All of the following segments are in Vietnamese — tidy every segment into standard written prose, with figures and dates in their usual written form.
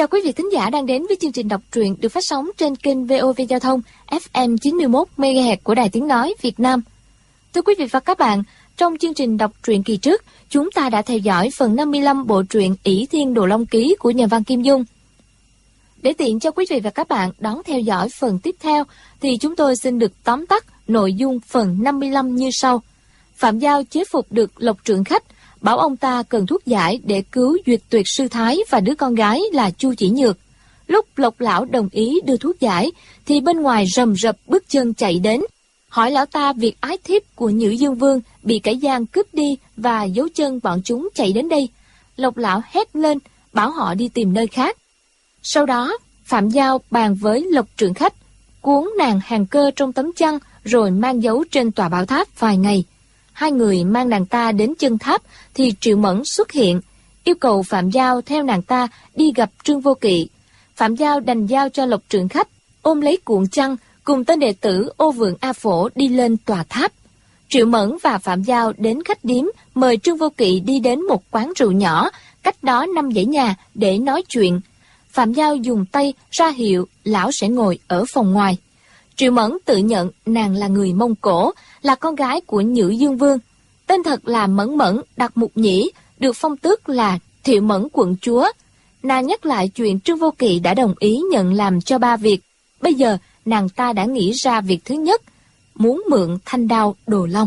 Chào quý vị thính giả đang đến với chương trình đọc truyện được phát sóng trên kênh VOV Giao thông FM 91 MHz của Đài Tiếng nói Việt Nam. Thưa quý vị và các bạn, trong chương trình đọc truyện kỳ trước, chúng ta đã theo dõi phần 55 bộ truyện Ỷ Thiên Đồ Long Ký của nhà văn Kim Dung. Để tiện cho quý vị và các bạn đón theo dõi phần tiếp theo, thì chúng tôi xin được tóm tắt nội dung phần 55 như sau. Phạm Giao chế phục được Lộc Trượng Khách, bảo ông ta cần thuốc giải để cứu Duyệt Tuyệt Sư Thái và đứa con gái là Chu Chỉ Nhược. Lúc Lộc lão đồng ý đưa thuốc giải, thì bên ngoài rầm rập bước chân chạy đến, hỏi lão ta việc ái thiếp của Nhữ Dương Vương bị kẻ gian cướp đi và dấu chân bọn chúng chạy đến đây. Lộc lão hét lên, bảo họ đi tìm nơi khác. Sau đó, Phạm Giao bàn với Lộc Trượng Khách, cuốn nàng hàng cơ trong tấm chăn rồi mang giấu trên tòa bảo tháp vài ngày. Hai người mang nàng ta đến chân tháp thì Triệu Mẫn xuất hiện, yêu cầu Phạm Giao theo nàng ta đi gặp Trương Vô Kỵ. Phạm Giao đành giao cho Lộc Trượng Khách, ôm lấy cuộn chăn cùng tên đệ tử Ô Vượng A Phổ đi lên tòa tháp. Triệu Mẫn và Phạm Giao đến khách điếm mời Trương Vô Kỵ đi đến một quán rượu nhỏ, cách đó 5 dãy nhà để nói chuyện. Phạm Giao dùng tay ra hiệu lão sẽ ngồi ở phòng ngoài. Triệu Mẫn tự nhận nàng là người Mông Cổ, là con gái của Nhữ Dương Vương. Tên thật là Mẫn Mẫn Đặc Mục Nhĩ, được phong tước là Thiệu Mẫn quận chúa. Nàng nhắc lại chuyện Trương Vô Kỵ đã đồng ý nhận làm cho 3 việc. Bây giờ nàng ta đã nghĩ ra việc thứ nhất, muốn mượn thanh đao Đồ Long.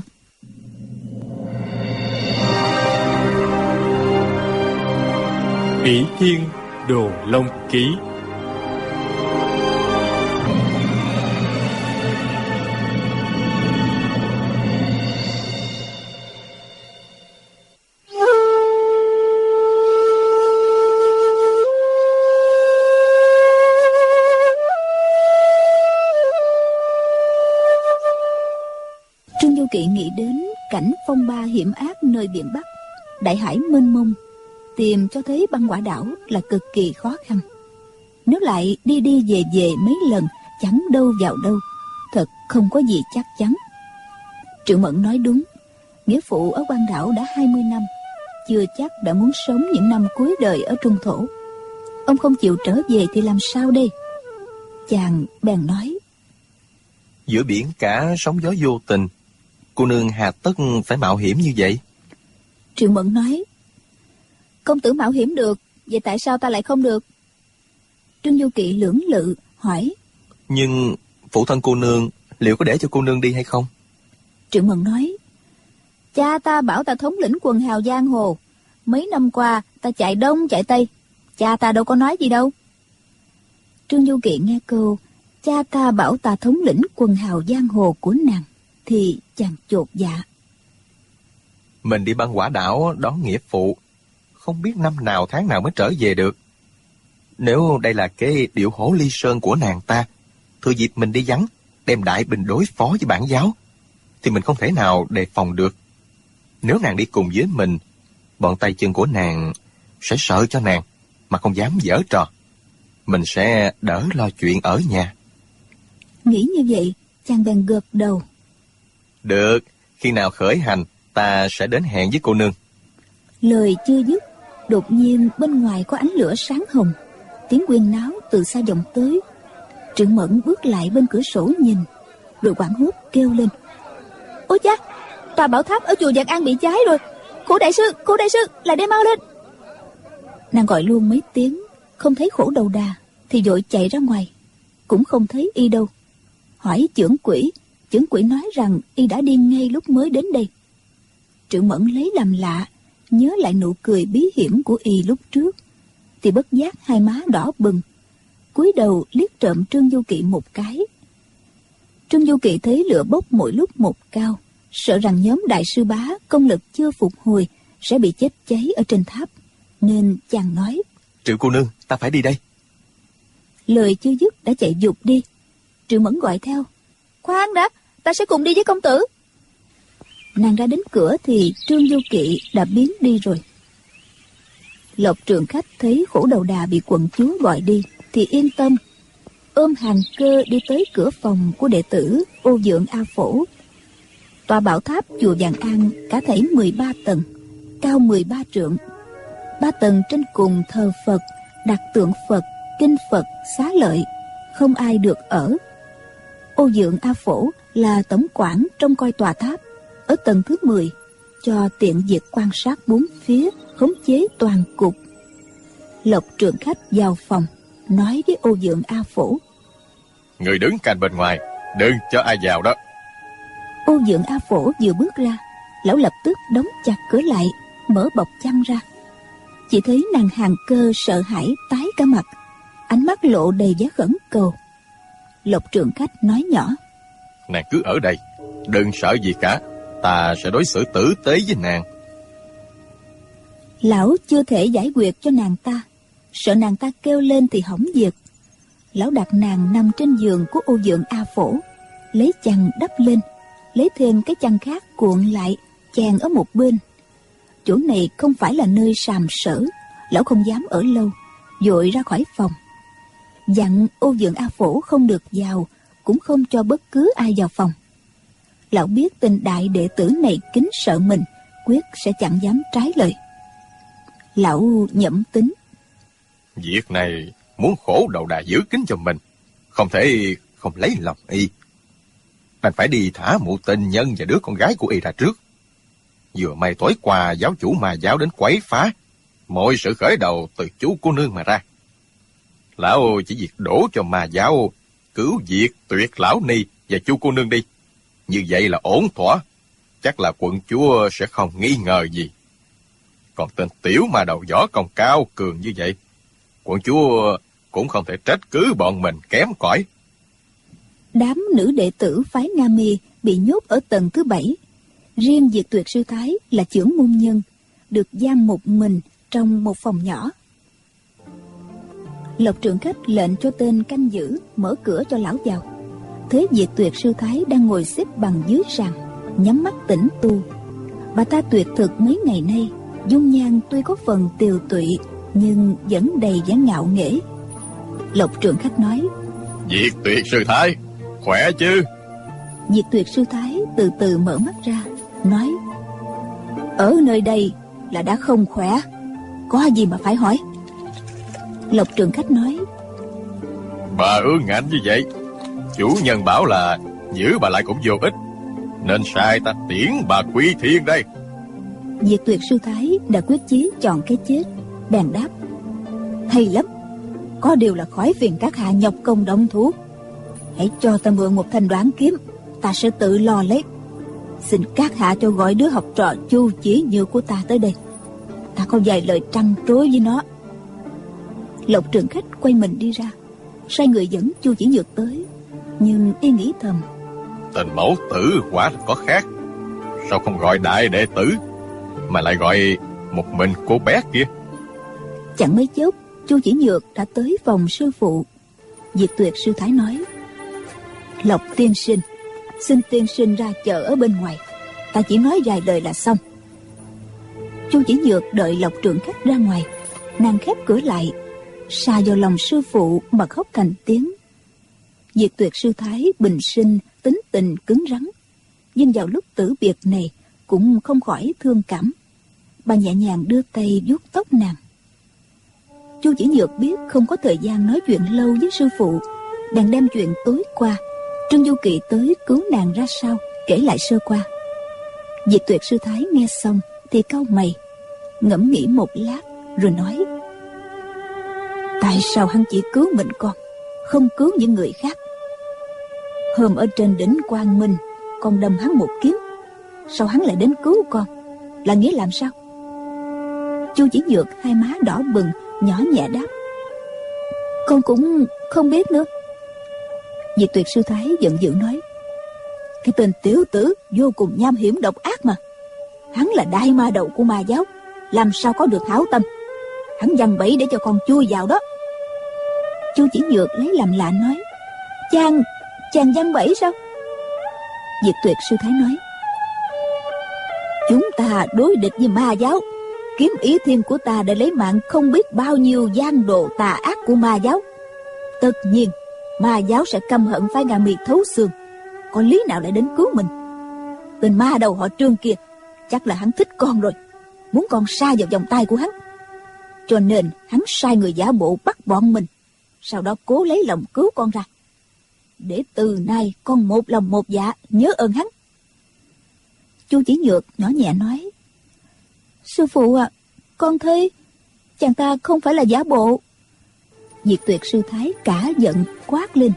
Ỷ Thiên Đồ Long Ký. Trương Du Kỵ nghĩ đến cảnh phong ba hiểm ác nơi biển Bắc, đại hải mênh mông, tìm cho thấy băng quả đảo là cực kỳ khó khăn. Nếu lại đi đi về về mấy lần chẳng đâu vào đâu, thật không có gì chắc chắn. Triệu Mẫn nói đúng, nghĩa phụ ở Quan Đảo đã 20 năm, chưa chắc đã muốn sống những năm cuối đời ở Trung Thổ. Ông không chịu trở về thì làm sao đây? Chàng bèn nói: Giữa biển cả sóng gió vô tình, cô nương hà tất phải mạo hiểm như vậy? Triệu Mẫn nói: Công tử mạo hiểm được, vậy tại sao ta lại không được? Trương Du Kỵ lưỡng lự hỏi: Nhưng phụ thân cô nương liệu có để cho cô nương đi hay không? Triệu Mẫn nói: Cha ta bảo ta thống lĩnh quần hào giang hồ, mấy năm qua ta chạy đông chạy tây, cha ta đâu có nói gì đâu. Trương Du Kỵ nghe câu cha ta bảo ta thống lĩnh quần hào giang hồ của nàng thì chàng chột dạ. Mình đi băng quả đảo đón nghĩa phụ, không biết năm nào tháng nào mới trở về được. Nếu đây là cái điệu hổ ly sơn của nàng ta, thừa dịp mình đi vắng, đem đại binh đối phó với bản giáo, thì mình không thể nào đề phòng được. Nếu nàng đi cùng với mình, bọn tay chân của nàng sẽ sợ cho nàng mà không dám giở trò. Mình sẽ đỡ lo chuyện ở nhà. Nghĩ như vậy, chàng bèn gật đầu. Được, khi nào khởi hành, ta sẽ đến hẹn với cô nương. Lời chưa dứt, đột nhiên bên ngoài có ánh lửa sáng hồng, tiếng huyên náo từ xa vọng tới. Triệu Mẫn bước lại bên cửa sổ nhìn, rồi hoảng hốt kêu lên: Ôi cha, tòa bảo tháp ở chùa Vạn An bị cháy rồi. Khổ đại sư, lại đây mau lên. Nàng gọi luôn mấy tiếng, không thấy Khổ Đầu Đà thì vội chạy ra ngoài, cũng không thấy y đâu. Hỏi chưởng quỷ nói rằng y đã đi ngay lúc mới đến đây. Triệu Mẫn lấy làm lạ, nhớ lại nụ cười bí hiểm của y lúc trước, thì bất giác hai má đỏ bừng, cúi đầu liếc trộm Trương Du Kỵ một cái. Trương Du Kỵ thấy lửa bốc mỗi lúc một cao, sợ rằng nhóm đại sư bá công lực chưa phục hồi sẽ bị chết cháy ở trên tháp, nên chàng nói: Triệu cô nương, ta phải đi đây. Lời chưa dứt đã chạy vụt đi. Triệu Mẫn gọi theo: Khoan đã, ta sẽ cùng đi với công tử. Nàng ra đến cửa thì Trương Du Kỵ đã biến đi rồi. Lộc Trượng Khách thấy Khổ Đầu Đà bị quận chúa gọi đi thì yên tâm, ôm hàng cơ đi tới cửa phòng của đệ tử Ô Vượng A Phổ. Tòa bảo tháp chùa Vạn An cả thảy 13 tầng, cao 13 trượng. 3 tầng trên cùng thờ Phật, đặt tượng Phật, kinh Phật, xá lợi, không ai được ở. Ô Dượng A Phổ là tổng quản trông coi tòa tháp ở tầng thứ 10, cho tiện việc quan sát bốn phía, khống chế toàn cục. Lộc Trượng Khách vào phòng, nói với Ô Dượng A Phổ: Người đứng cạnh bên ngoài, đừng cho ai vào đó. Ô Dượng A Phổ vừa bước ra, lão lập tức đóng chặt cửa lại, mở bọc chăn ra. Chỉ thấy nàng Hàng Cơ sợ hãi tái cả mặt, ánh mắt lộ đầy vẻ khẩn cầu. Lộc Trượng Khách nói nhỏ: Nàng cứ ở đây, đừng sợ gì cả, ta sẽ đối xử tử tế với nàng. Lão chưa thể giải quyết cho nàng ta, sợ nàng ta kêu lên thì hỏng việc. Lão đặt nàng nằm trên giường của Ô Dượng A Phổ, lấy chăn đắp lên, lấy thêm cái chăn khác cuộn lại, chèn ở một bên. Chỗ này không phải là nơi sàm sỡ, lão không dám ở lâu, vội ra khỏi phòng. Dặn Ô Dượng A Phổ không được vào, cũng không cho bất cứ ai vào phòng. Lão biết tên đại đệ tử này kính sợ mình, quyết sẽ chẳng dám trái lời. Lão nhẩm tính: Việc này muốn khổ đầu đà giữ kín cho mình, không thể không lấy lòng y. Đành phải đi thả mụ tình nhân và đứa con gái của y ra trước. Vừa may tối qua giáo chủ Ma giáo đến quấy phá, mọi sự khởi đầu từ chú cô nương mà ra. Lão chỉ việc đổ cho Ma giáo cứu diệt Tuyệt lão ni và chu cô nương đi. Như vậy là ổn thỏa, chắc là quận chúa sẽ không nghi ngờ gì. Còn tên tiểu ma đầu võ công cao cường như vậy, quận chúa cũng không thể trách cứ bọn mình kém cỏi. Đám nữ đệ tử phái Nga Mi bị nhốt ở tầng thứ 7. Riêng Diệt Tuyệt sư thái là chưởng môn nhân, được giam một mình trong một phòng nhỏ. Lộc Trượng Khách lệnh cho tên canh giữ mở cửa cho lão vào. Thế Diệt Tuyệt sư thái đang ngồi xếp bằng dưới sàn, nhắm mắt tĩnh tu. Bà ta tuyệt thực mấy ngày nay, dung nhan tuy có phần tiều tụy nhưng vẫn đầy vẻ ngạo nghễ. Lộc Trượng Khách nói: Diệt Tuyệt sư thái, khỏe chứ? Diệt Tuyệt sư thái từ từ mở mắt ra, nói: Ở nơi đây là đã không khỏe, có gì mà phải hỏi? Lộc Trượng Khách nói: Bà ương ngạnh như vậy, chủ nhân bảo là giữ bà lại cũng vô ích, nên sai ta tiễn bà quy thiên đây. Diệt Tuyệt sư thái đã quyết chí chọn cái chết, bèn đáp: Hay lắm, có điều là khỏi phiền các hạ nhọc công động thủ. Hãy cho ta mượn một thanh đoán kiếm, ta sẽ tự lo lấy. Xin các hạ cho gọi đứa học trò Chu Chỉ Nhược của ta tới đây, ta có vài lời trăn trối với nó. Lộc Trượng Khách quay mình đi ra, sai người dẫn Chu Chỉ Nhược tới, nhưng y nghĩ thầm: Tình mẫu tử quả là có khác, sao không gọi đại đệ tử mà lại gọi một mình cô bé kia? Chẳng mấy chốc, Chu Chỉ Nhược đã tới phòng sư phụ. Diệt Tuyệt sư thái nói: Lộc tiên sinh, xin tiên sinh ra chờ ở bên ngoài, ta chỉ nói vài lời là xong. Chu Chỉ Nhược đợi Lộc Trượng Khách ra ngoài, nàng khép cửa lại, sa vào lòng sư phụ mà khóc thành tiếng. Diệt Tuyệt sư thái bình sinh tính tình cứng rắn, nhưng vào lúc tử biệt này cũng không khỏi thương cảm. Bà nhẹ nhàng đưa tay vuốt tóc nàng. Chu Chỉ Nhược biết không có thời gian nói chuyện lâu với sư phụ, bèn đem chuyện tối qua Trương Du Kỵ tới cứu nàng ra sao kể lại sơ qua. Diệt Tuyệt sư thái nghe xong thì cau mày, ngẫm nghĩ một lát rồi nói: Tại sao hắn chỉ cứu mình không cứu những người khác? Hôm ở trên đỉnh Quang Minh, con đâm hắn một kiếm, sao hắn lại đến cứu con? Là nghĩa làm sao? Chu Chỉ Nhược hai má đỏ bừng, nhỏ nhẹ đáp: Con cũng không biết nữa. Diệt Tuyệt sư thái giận dữ nói: Cái tên tiểu tử vô cùng nham hiểm độc ác mà. Hắn là đại ma đầu của Ma giáo, làm sao có được hảo tâm? Hắn giăng bẫy để cho con chui vào đó. Chu Chỉ Nhược lấy làm lạ nói: Chàng giăng bẫy sao? Diệt Tuyệt sư thái nói: Chúng ta đối địch với Ma giáo, Kiếm Ý Thiên của ta đã lấy mạng không biết bao nhiêu gian đồ tà ác của Ma giáo. Tất nhiên Ma giáo sẽ căm hận phái Nga Mi thấu xương, có lý nào lại đến cứu mình? Tên ma đầu họ Trương kia chắc là hắn thích con rồi, muốn con sa vào vòng tay của hắn. cho nên hắn sai người giả bộ bắt bọn mình, sau đó cố lấy lòng cứu con ra, để từ nay con một lòng một dạ nhớ ơn hắn. Chu Chỉ Nhược nhỏ nhẹ nói: Sư phụ à, con thấy chàng ta không phải là giả bộ. Diệt Tuyệt sư thái cả giận quát lên: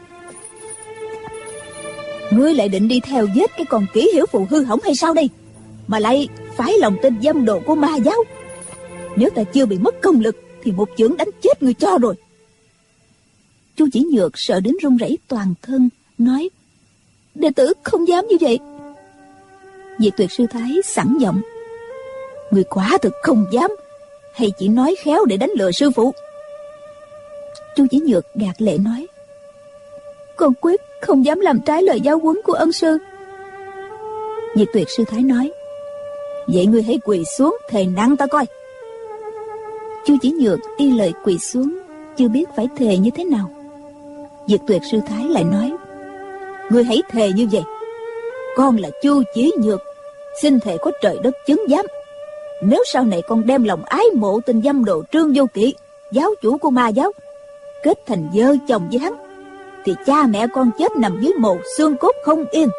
Ngươi lại định đi theo giết cái con kỹ hiểu phụ hư hỏng hay sao đây, mà lại phái lòng tên dâm đồ của ma giáo? Nếu ta chưa bị mất công lực thì một chưởng đánh chết người cho rồi. Chu Chỉ Nhược sợ đến run rẩy toàn thân, nói: Đệ tử không dám như vậy. Diệt Tuyệt sư thái sẵn giọng: Người quả thực không dám, hay chỉ nói khéo để đánh lừa sư phụ? Chu Chỉ Nhược gạt lệ nói: Con quyết không dám làm trái lời giáo huấn của ân sư. Diệt Tuyệt sư thái nói: Vậy ngươi hãy quỳ xuống thề nặng ta coi. Chu Chỉ Nhược y lời quỳ xuống, chưa biết phải thề như thế nào. Diệt Tuyệt sư thái lại nói: Ngươi hãy thề như vậy. Con là Chu Chỉ Nhược, xin thề có trời đất chứng giám, nếu sau này con đem lòng ái mộ tên dâm đồ Trương Vô Kỵ, giáo chủ của ma giáo, kết thành vợ chồng với hắn, thì cha mẹ con chết nằm dưới mồ, xương cốt không yên.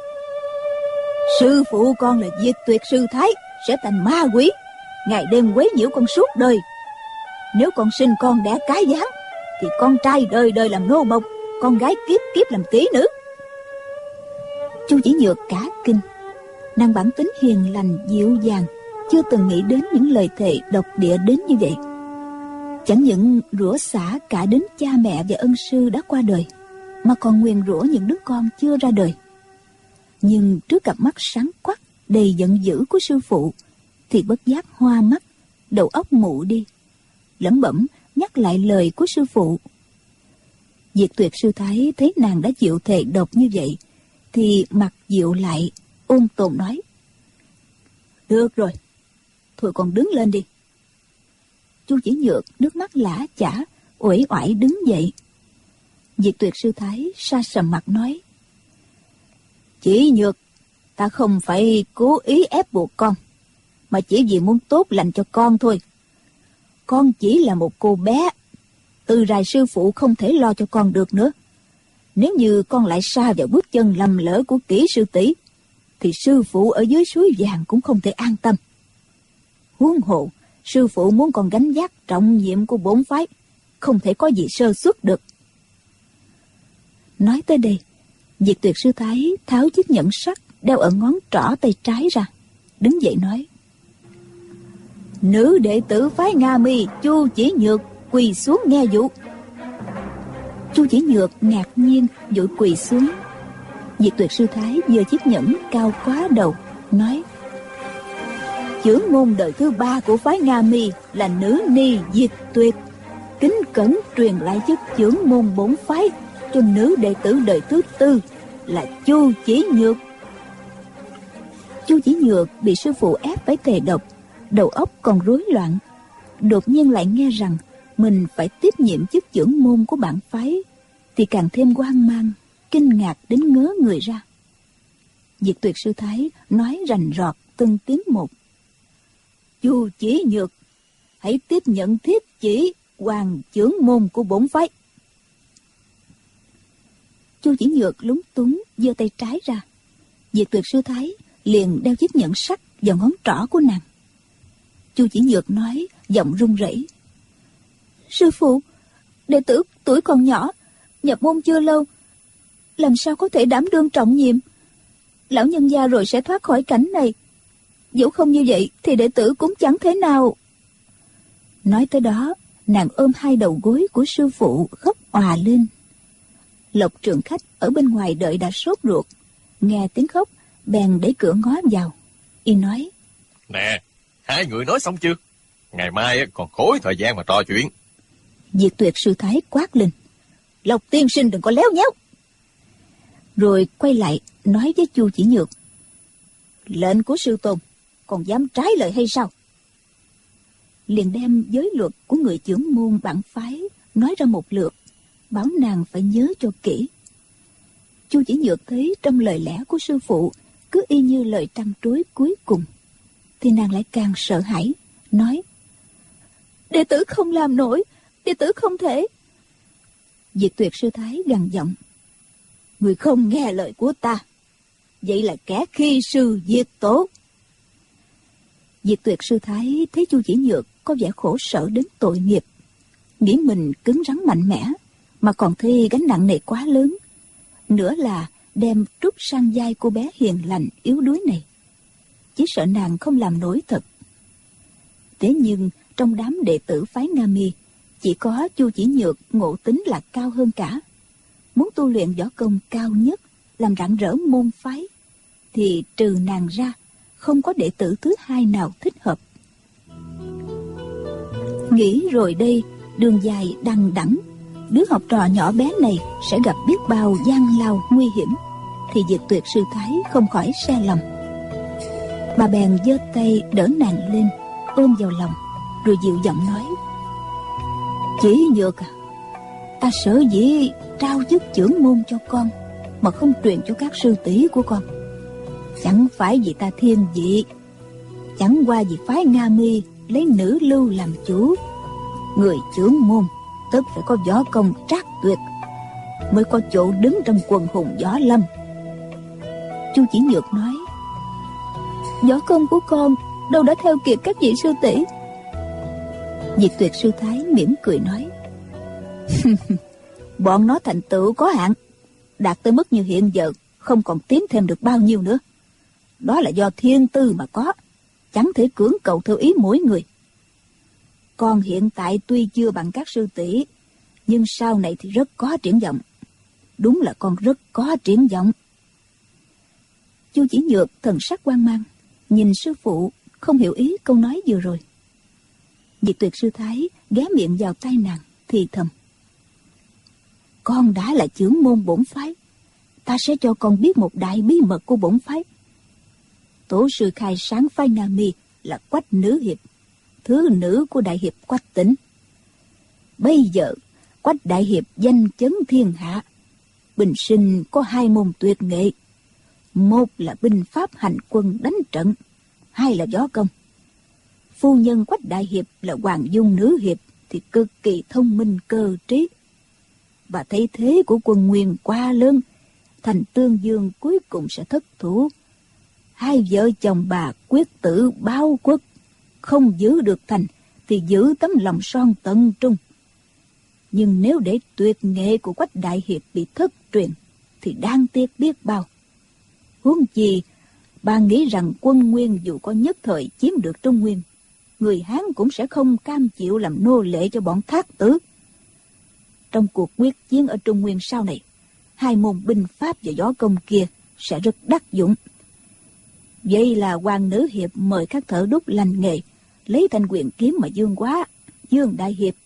Sư phụ con là Diệt Tuyệt sư thái sẽ thành ma quỷ, ngày đêm quấy nhiễu con suốt đời. Nếu con sinh con đẻ cái với hắn, thì con trai đời đời làm nô bộc, con gái kiếp kiếp làm kỹ nữ. Chu Chỉ Nhược cả kinh. Nàng bản tính hiền lành dịu dàng, chưa từng nghĩ đến những lời thề độc địa đến như vậy. Chẳng những rủa xả cả đến cha mẹ và ân sư đã qua đời, mà còn nguyền rủa những đứa con chưa ra đời. Nhưng trước cặp mắt sáng quắc đầy giận dữ của sư phụ, thì bất giác hoa mắt, đầu óc mụ đi, lẩm bẩm nhắc lại lời của sư phụ. Diệt Tuyệt sư thái thấy nàng đã chịu thề độc như vậy, thì mặt dịu lại, ôn tồn nói: Được rồi, thôi con đứng lên đi. Chu Chỉ Nhược nước mắt lã chã, uể oải đứng dậy. Diệt Tuyệt sư thái sa sầm mặt nói: Chỉ Nhược, ta không phải cố ý ép buộc con, mà chỉ vì muốn tốt lành cho con thôi. Con chỉ là một cô bé, từ rài sư phụ không thể lo cho con được nữa. Nếu như con lại sa vào bước chân lầm lỡ của Kỷ sư tỷ, thì sư phụ ở dưới suối vàng cũng không thể an tâm. Huống hồ sư phụ muốn con gánh vác trọng nhiệm của bổn phái, không thể có gì sơ suất được. Nói tới đây, Diệt Tuyệt sư thái tháo chiếc nhẫn sắt đeo ở ngón trỏ tay trái ra, đứng dậy nói: Nữ đệ tử phái Nga Mi Chu Chỉ Nhược quỳ xuống nghe dụ. Chu Chỉ Nhược ngạc nhiên vội quỳ xuống. Diệt Tuyệt sư thái giơ chiếc nhẫn cao quá đầu, nói: Chưởng môn đời thứ 3 của phái Nga Mi là nữ ni Diệt Tuyệt, kính cẩn truyền lại chức chưởng môn bổn phái cho nữ đệ tử đời thứ 4 là Chu Chỉ Nhược. Chu Chỉ Nhược bị sư phụ ép phải thề độc, đầu óc còn rối loạn, đột nhiên lại nghe rằng mình phải tiếp nhiệm chức chưởng môn của bản phái, thì càng thêm hoang mang, kinh ngạc đến ngớ người ra. Diệt Tuyệt sư thái nói rành rọt từng tiếng một: Chu Chỉ Nhược, hãy tiếp nhận thiết chỉ hoàng chưởng môn của bổn phái. Chu Chỉ Nhược lúng túng giơ tay trái ra. Diệt Tuyệt sư thái liền đeo chiếc nhẫn sắt vào ngón trỏ của nàng. Chu Chỉ Nhược nói giọng run rẩy: Sư phụ, đệ tử tuổi còn nhỏ, nhập môn chưa lâu, làm sao có thể đảm đương trọng nhiệm? Lão nhân gia rồi sẽ thoát khỏi cảnh này, dẫu không như vậy thì đệ tử cũng chẳng thể nào. Nói tới đó, nàng ôm hai đầu gối của sư phụ khóc òa lên. Lộc Trường Khách ở bên ngoài đợi đã sốt ruột, nghe tiếng khóc bèn đẩy cửa ngó vào. Y nói: Nè, hai người nói xong chưa? Ngày mai còn khối thời gian mà trò chuyện. Diệt Tuyệt sư thái quát lên: Lộc tiên sinh đừng có léo nhéo. Rồi quay lại nói với Chu Chỉ Nhược: Lệnh của sư tôn, còn dám trái lời hay sao? Liền đem giới luật của người chưởng môn bản phái nói ra một lượt, bảo nàng phải nhớ cho kỹ. Chu Chỉ Nhược thấy trong lời lẽ của sư phụ cứ y như lời trăn trối cuối cùng, thì nàng lại càng sợ hãi, nói: Đệ tử không làm nổi, đệ tử không thể. Diệt Tuyệt sư thái gằn giọng: Người không nghe lời của ta, vậy là kẻ khi sư diệt tổ. Diệt Tuyệt sư thái thấy Chu Chỉ Nhược có vẻ khổ sở đến tội nghiệp, nghĩ mình cứng rắn mạnh mẽ mà còn thấy gánh nặng này quá lớn, nữa là đem trút sang vai cô bé hiền lành yếu đuối này, chỉ sợ nàng không làm nổi thật. Thế nhưng trong đám đệ tử phái Nga Mi, chỉ có Chu Chỉ Nhược ngộ tính là cao hơn cả. Muốn tu luyện võ công cao nhất, làm rạng rỡ môn phái, thì trừ nàng ra không có đệ tử thứ hai nào thích hợp. Nghĩ rồi đây, đường dài đằng đẵng, đứa học trò nhỏ bé này sẽ gặp biết bao gian lao nguy hiểm, thì Diệt Tuyệt sư thái không khỏi se lòng. Bà bèn giơ tay đỡ nàng lên, ôm vào lòng, rồi dịu giọng nói: Chỉ Nhược à, ta sở dĩ trao chức chưởng môn cho con mà không truyền cho các sư tỷ của con, chẳng phải vì ta thiên vị, chẳng qua vì phái Nga Mi lấy nữ lưu làm chủ. Người chưởng môn tất phải có võ công trác tuyệt, mới có chỗ đứng trong quần hùng võ lâm. Chu Chỉ Nhược nói: Võ công của con đâu đã theo kịp các vị sư tỷ. Diệt Tuyệt sư thái mỉm cười nói: Bọn nó thành tựu có hạn, đạt tới mức như hiện giờ không còn tiến thêm được bao nhiêu nữa. Đó là do thiên tư mà có, chẳng thể cưỡng cầu theo ý mỗi người. Con hiện tại tuy chưa bằng các sư tỷ, nhưng sau này thì rất có triển vọng. Đúng là con rất có triển vọng. Chu Chỉ Nhược thần sắc hoang mang, nhìn sư phụ không hiểu ý câu nói vừa rồi. Diệt Tuyệt sư thái ghé miệng vào tai nàng thì thầm: Con đã là chưởng môn bổn phái, ta sẽ cho con biết một đại bí mật của bổn phái. Tổ sư khai sáng phái Nga Mi là Quách nữ hiệp, thứ nữ của đại hiệp Quách Tĩnh. Bây giờ Quách đại hiệp danh chấn thiên hạ, bình sinh có hai môn tuyệt nghệ: một là binh pháp hành quân đánh trận, hai là võ công. Phu nhân Quách đại hiệp là Hoàng Dung nữ hiệp thì cực kỳ thông minh cơ trí. Và thấy thế của quân Nguyên quá lớn, thành Tương Dương cuối cùng sẽ thất thủ. Hai vợ chồng bà quyết tử báo quốc, không giữ được thành thì giữ tấm lòng son tận trung. Nhưng nếu để tuyệt nghệ của Quách đại hiệp bị thất truyền thì đáng tiếc biết bao. Huống chi bà nghĩ rằng quân Nguyên dù có nhất thời chiếm được Trung Nguyên, người Hán cũng sẽ không cam chịu làm nô lệ cho bọn Thác Tử. Trong cuộc quyết chiến ở Trung Nguyên sau này, hai môn binh pháp và võ công kia sẽ rất đắc dụng. Vậy là Hoàng nữ hiệp mời các thợ đúc lành nghề lấy thanh quyền kiếm mà dương quá Dương đại hiệp,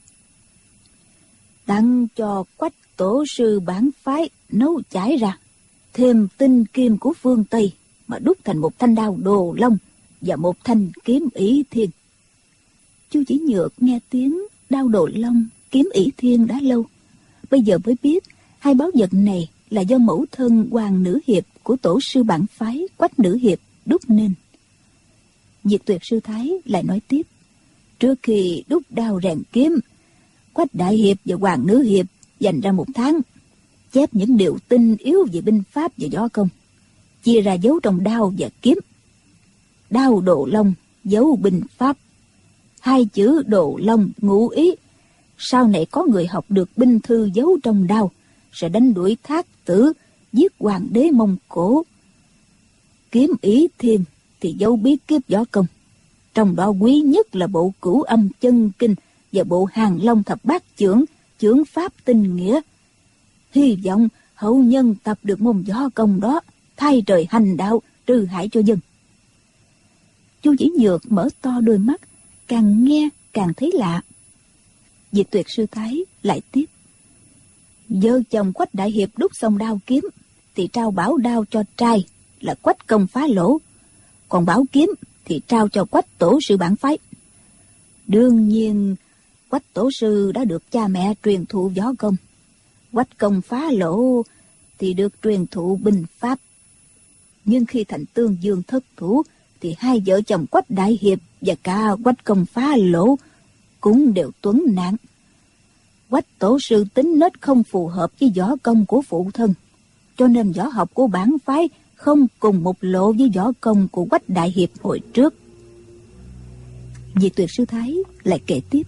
tặng cho Quách tổ sư bản phái nấu chải ra, thêm tinh kim của phương Tây mà đúc thành một thanh đao Đồ Long và một thanh kiếm Ỷ Thiên. Chu Chỉ Nhược nghe tiếng đao Đồ Long, kiếm Ỷ Thiên đã lâu, bây giờ mới biết hai báu vật này là do mẫu thân Hoàng nữ hiệp của tổ sư bản phái Quách nữ hiệp đúc nên. Diệt Tuyệt sư thái lại nói tiếp: Trước khi đúc đao rèn kiếm, Quách đại hiệp và Hoàng nữ hiệp dành ra một tháng chép những điều tinh yếu về binh pháp và võ công, chia ra dấu trong đao và kiếm. Đao Đồ Long dấu binh pháp, hai chữ Đồ Long ngụ ý sau này có người học được binh thư dấu trong đao sẽ đánh đuổi Thác Tử, giết hoàng đế Mông Cổ. Kiếm Ỷ Thiên thì dấu bí kíp võ công, trong đó quý nhất là bộ Cửu Âm Chân Kinh và bộ Hàng Long Thập Bát Chưởng, chưởng pháp tinh nghĩa. Hy vọng hậu nhân tập được môn võ công đó, thay trời hành đạo, trừ hại cho dân. Chu Chỉ Nhược mở to đôi mắt, càng nghe càng thấy lạ. Diệt Tuyệt sư thái lại tiếp: Vợ chồng Quách đại hiệp đúc xong đao kiếm thì trao bảo đao cho trai là Quách công phá lỗ, còn bảo kiếm thì trao cho Quách tổ sư bản phái. Đương nhiên Quách tổ sư đã được cha mẹ truyền thụ võ công, Quách công phá lỗ thì được truyền thụ binh pháp. Nhưng khi thành Tương Dương thất thủ thì hai vợ chồng Quách đại hiệp và cả Quách công phá lỗ cũng đều tuấn nạn. Quách tổ sư tính nết không phù hợp với võ công của phụ thân, cho nên võ học của bản phái không cùng một lộ với võ công của Quách đại hiệp hồi trước. Diệt Tuyệt sư thái lại kể tiếp: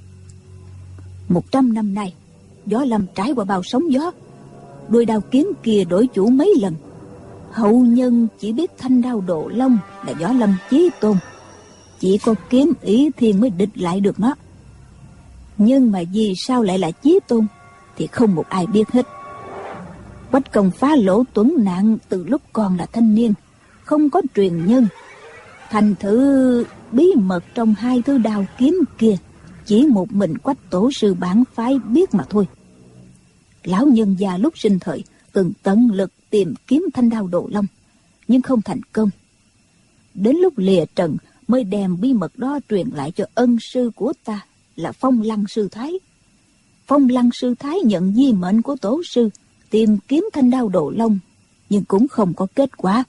100 năm nay, Võ Lâm trải qua bao sóng gió, đôi đao kiếm kia đổi chủ mấy lần. Hậu nhân chỉ biết Thanh Đao Độ Long là Võ Lâm chí tôn, chỉ có Kiếm Ý Thiên mới địch lại được nó. Nhưng mà vì sao lại là chí tôn thì không một ai biết hết. Quách công phá lỗ tuấn nạn từ lúc còn là thanh niên, không có truyền nhân. Thành thử bí mật trong hai thứ đao kiếm kia chỉ một mình Quách tổ sư bản phái biết mà thôi. Lão nhân già lúc sinh thời từng tận lực tìm kiếm Thanh Đao Độ Long, nhưng không thành công. Đến lúc lìa trần mới đem bí mật đó truyền lại cho ân sư của ta là Phong Lăng sư thái. Phong Lăng sư thái nhận di mệnh của tổ sư tìm kiếm Thanh Đao Độ Long, nhưng cũng không có kết quả.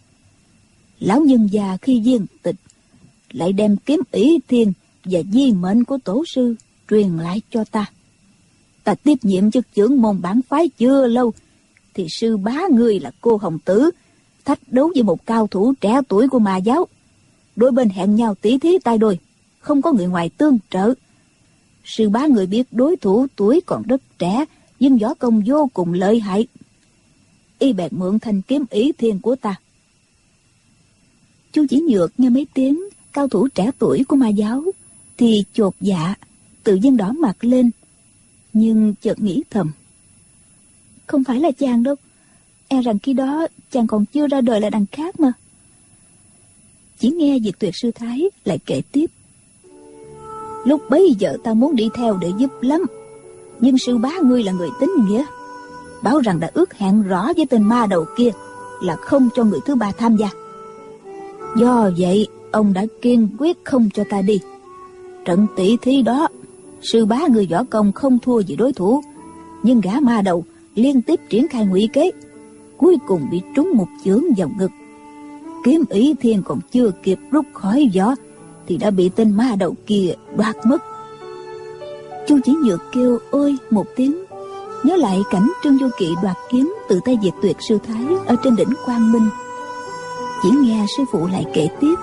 Lão nhân già khi viên tịch lại đem Kiếm Ý Thiên và di mệnh của tổ sư truyền lại cho ta. Ta tiếp nhiệm chức trưởng môn bản phái chưa lâu thì sư bá ngươi là cô Hồng Tử thách đấu với một cao thủ trẻ tuổi của Ma giáo. Đôi bên hẹn nhau tỷ thí tay đôi, không có người ngoài tương trợ. Sư bá người biết đối thủ tuổi còn rất trẻ nhưng võ công vô cùng lợi hại, y bèn mượn thanh Kiếm Ý Thiên của ta. Chu Chỉ Nhược nghe mấy tiếng cao thủ trẻ tuổi của Ma giáo thì chột dạ, tự nhiên đỏ mặt lên, nhưng chợt nghĩ thầm: không phải là chàng đâu, e rằng khi đó chàng còn chưa ra đời là đằng khác mà. Chỉ nghe Diệt Tuyệt sư thái lại kể tiếp: lúc bấy giờ ta muốn đi theo để giúp lắm, nhưng sư bá ngươi là người tín nghĩa, bảo rằng đã ước hẹn rõ với tên ma đầu kia là không cho người thứ ba tham gia. Do vậy ông đã kiên quyết không cho ta đi. Trận tỷ thí đó, sư bá người võ công không thua gì đối thủ, nhưng gã ma đầu liên tiếp triển khai ngụy kế, cuối cùng bị trúng một chưởng vào ngực. Kiếm Ý Thiên còn chưa kịp rút khỏi vỏ thì đã bị tên ma đầu kia đoạt mất. Chu Chỉ Nhược kêu ôi một tiếng, nhớ lại cảnh Trương Vô Kỵ đoạt kiếm từ tay Diệt Tuyệt sư thái ở trên đỉnh Quang Minh. Chỉ nghe sư phụ lại kể tiếp: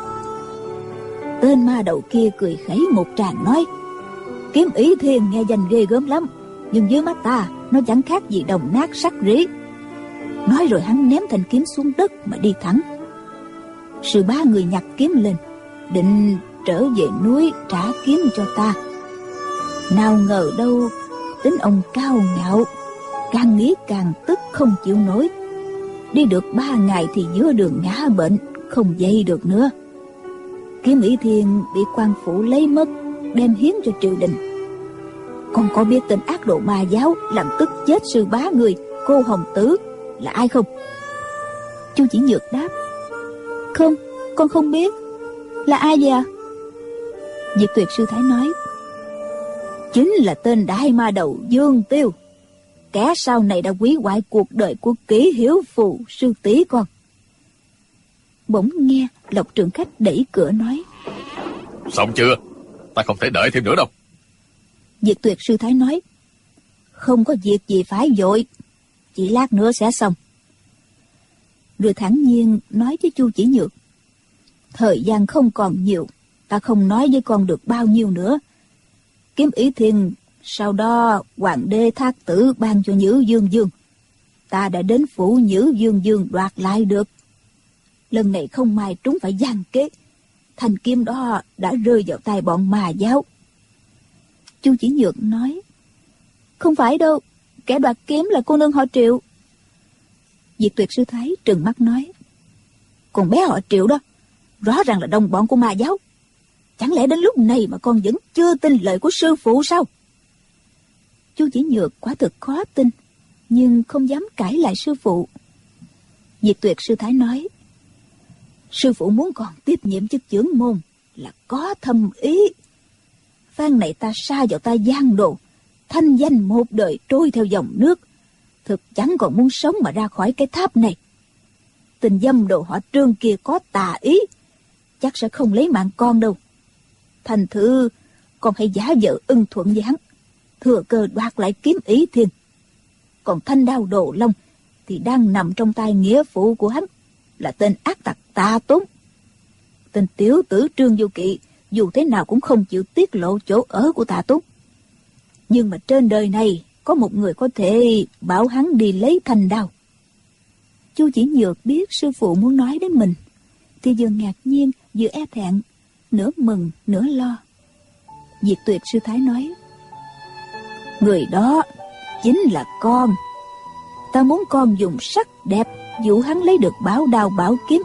tên ma đầu kia cười khẩy một tràng nói: Kiếm Ý Thiên nghe danh ghê gớm lắm, nhưng dưới mắt ta nó chẳng khác gì đồng nát sắt rỉ. Nói rồi hắn ném thanh kiếm xuống đất mà đi thẳng. Sư bá người nhặt kiếm lên, định trở về núi trả kiếm cho ta. Nào ngờ đâu tính ông cao ngạo, càng nghĩ càng tức không chịu nổi. Đi được 3 ngày thì giữa đường ngã bệnh, không dậy được nữa. Kiếm Ý Thiên bị quan phủ lấy mất, đem hiến cho triều đình. Con có biết tên ác độ Ma giáo làm tức chết sư bá người cô Hồng Tử là ai không? Chu Chỉ Nhược đáp: không, con không biết. Là ai vậy à? Diệt Tuyệt sư thái nói: chính là tên đại ma đầu Dương Tiêu, kẻ sau này đã hủy hoại cuộc đời của Kỷ Hiếu Phù sư tỷ con. Bỗng nghe Lộc Trường Khách đẩy cửa nói: xong chưa? Ta không thể đợi thêm nữa đâu. Diệt Tuyệt sư thái nói: không có việc gì phải vội, chỉ lát nữa sẽ xong. Rồi thản nhiên nói với Chu Chỉ Nhược: thời gian không còn nhiều, ta không nói với con được bao nhiêu nữa. Kiếm Ý Thiên sau đó hoàng đế Thác Tử ban cho Nhữ Dương Dương, ta đã đến phủ Nhữ Dương Dương đoạt lại được. Lần này không may trúng phải gian kế, thanh kiếm đó đã rơi vào tay bọn Ma giáo. Chu Chỉ Nhược nói: không phải đâu, kẻ đoạt kiếm là cô nương họ Triệu. Diệt Tuyệt sư thái trừng mắt nói: con bé họ Triệu đó rõ ràng là đồng bọn của Ma giáo, chẳng lẽ đến lúc này mà con vẫn chưa tin lời của sư phụ sao? Chu Chỉ Nhược quả thực khó tin, nhưng không dám cãi lại sư phụ. Diệt Tuyệt sư thái nói: sư phụ muốn còn tiếp nhiệm chức trưởng môn là có thâm ý. Phan này ta sa vào tay giang đồ, thanh danh một đời trôi theo dòng nước, thực chẳng còn muốn sống mà ra khỏi cái tháp này. Tình dâm đồ họ Trương kia có tà ý, chắc sẽ không lấy mạng con đâu. Thành thử con hãy giả vờ ưng thuận với hắn, thừa cơ đoạt lại kiếm Ý Thiên. Còn thanh đao Đồ Long thì đang nằm trong tay nghĩa phụ của hắn, là tên ác tặc Tạ Tốn. Tên tiểu tử Trương Du Kỵ dù thế nào cũng không chịu tiết lộ chỗ ở của Tạ Tốn. Nhưng mà trên đời này có một người có thể bảo hắn đi lấy thanh đao. Chu Chỉ Nhược biết sư phụ muốn nói đến mình, thì vừa ngạc nhiên vừa e thẹn, nửa mừng nửa lo. Diệt Tuyệt sư thái nói: người đó chính là con. Ta muốn con dùng sắc đẹp dụ hắn lấy được bảo đao bảo kiếm.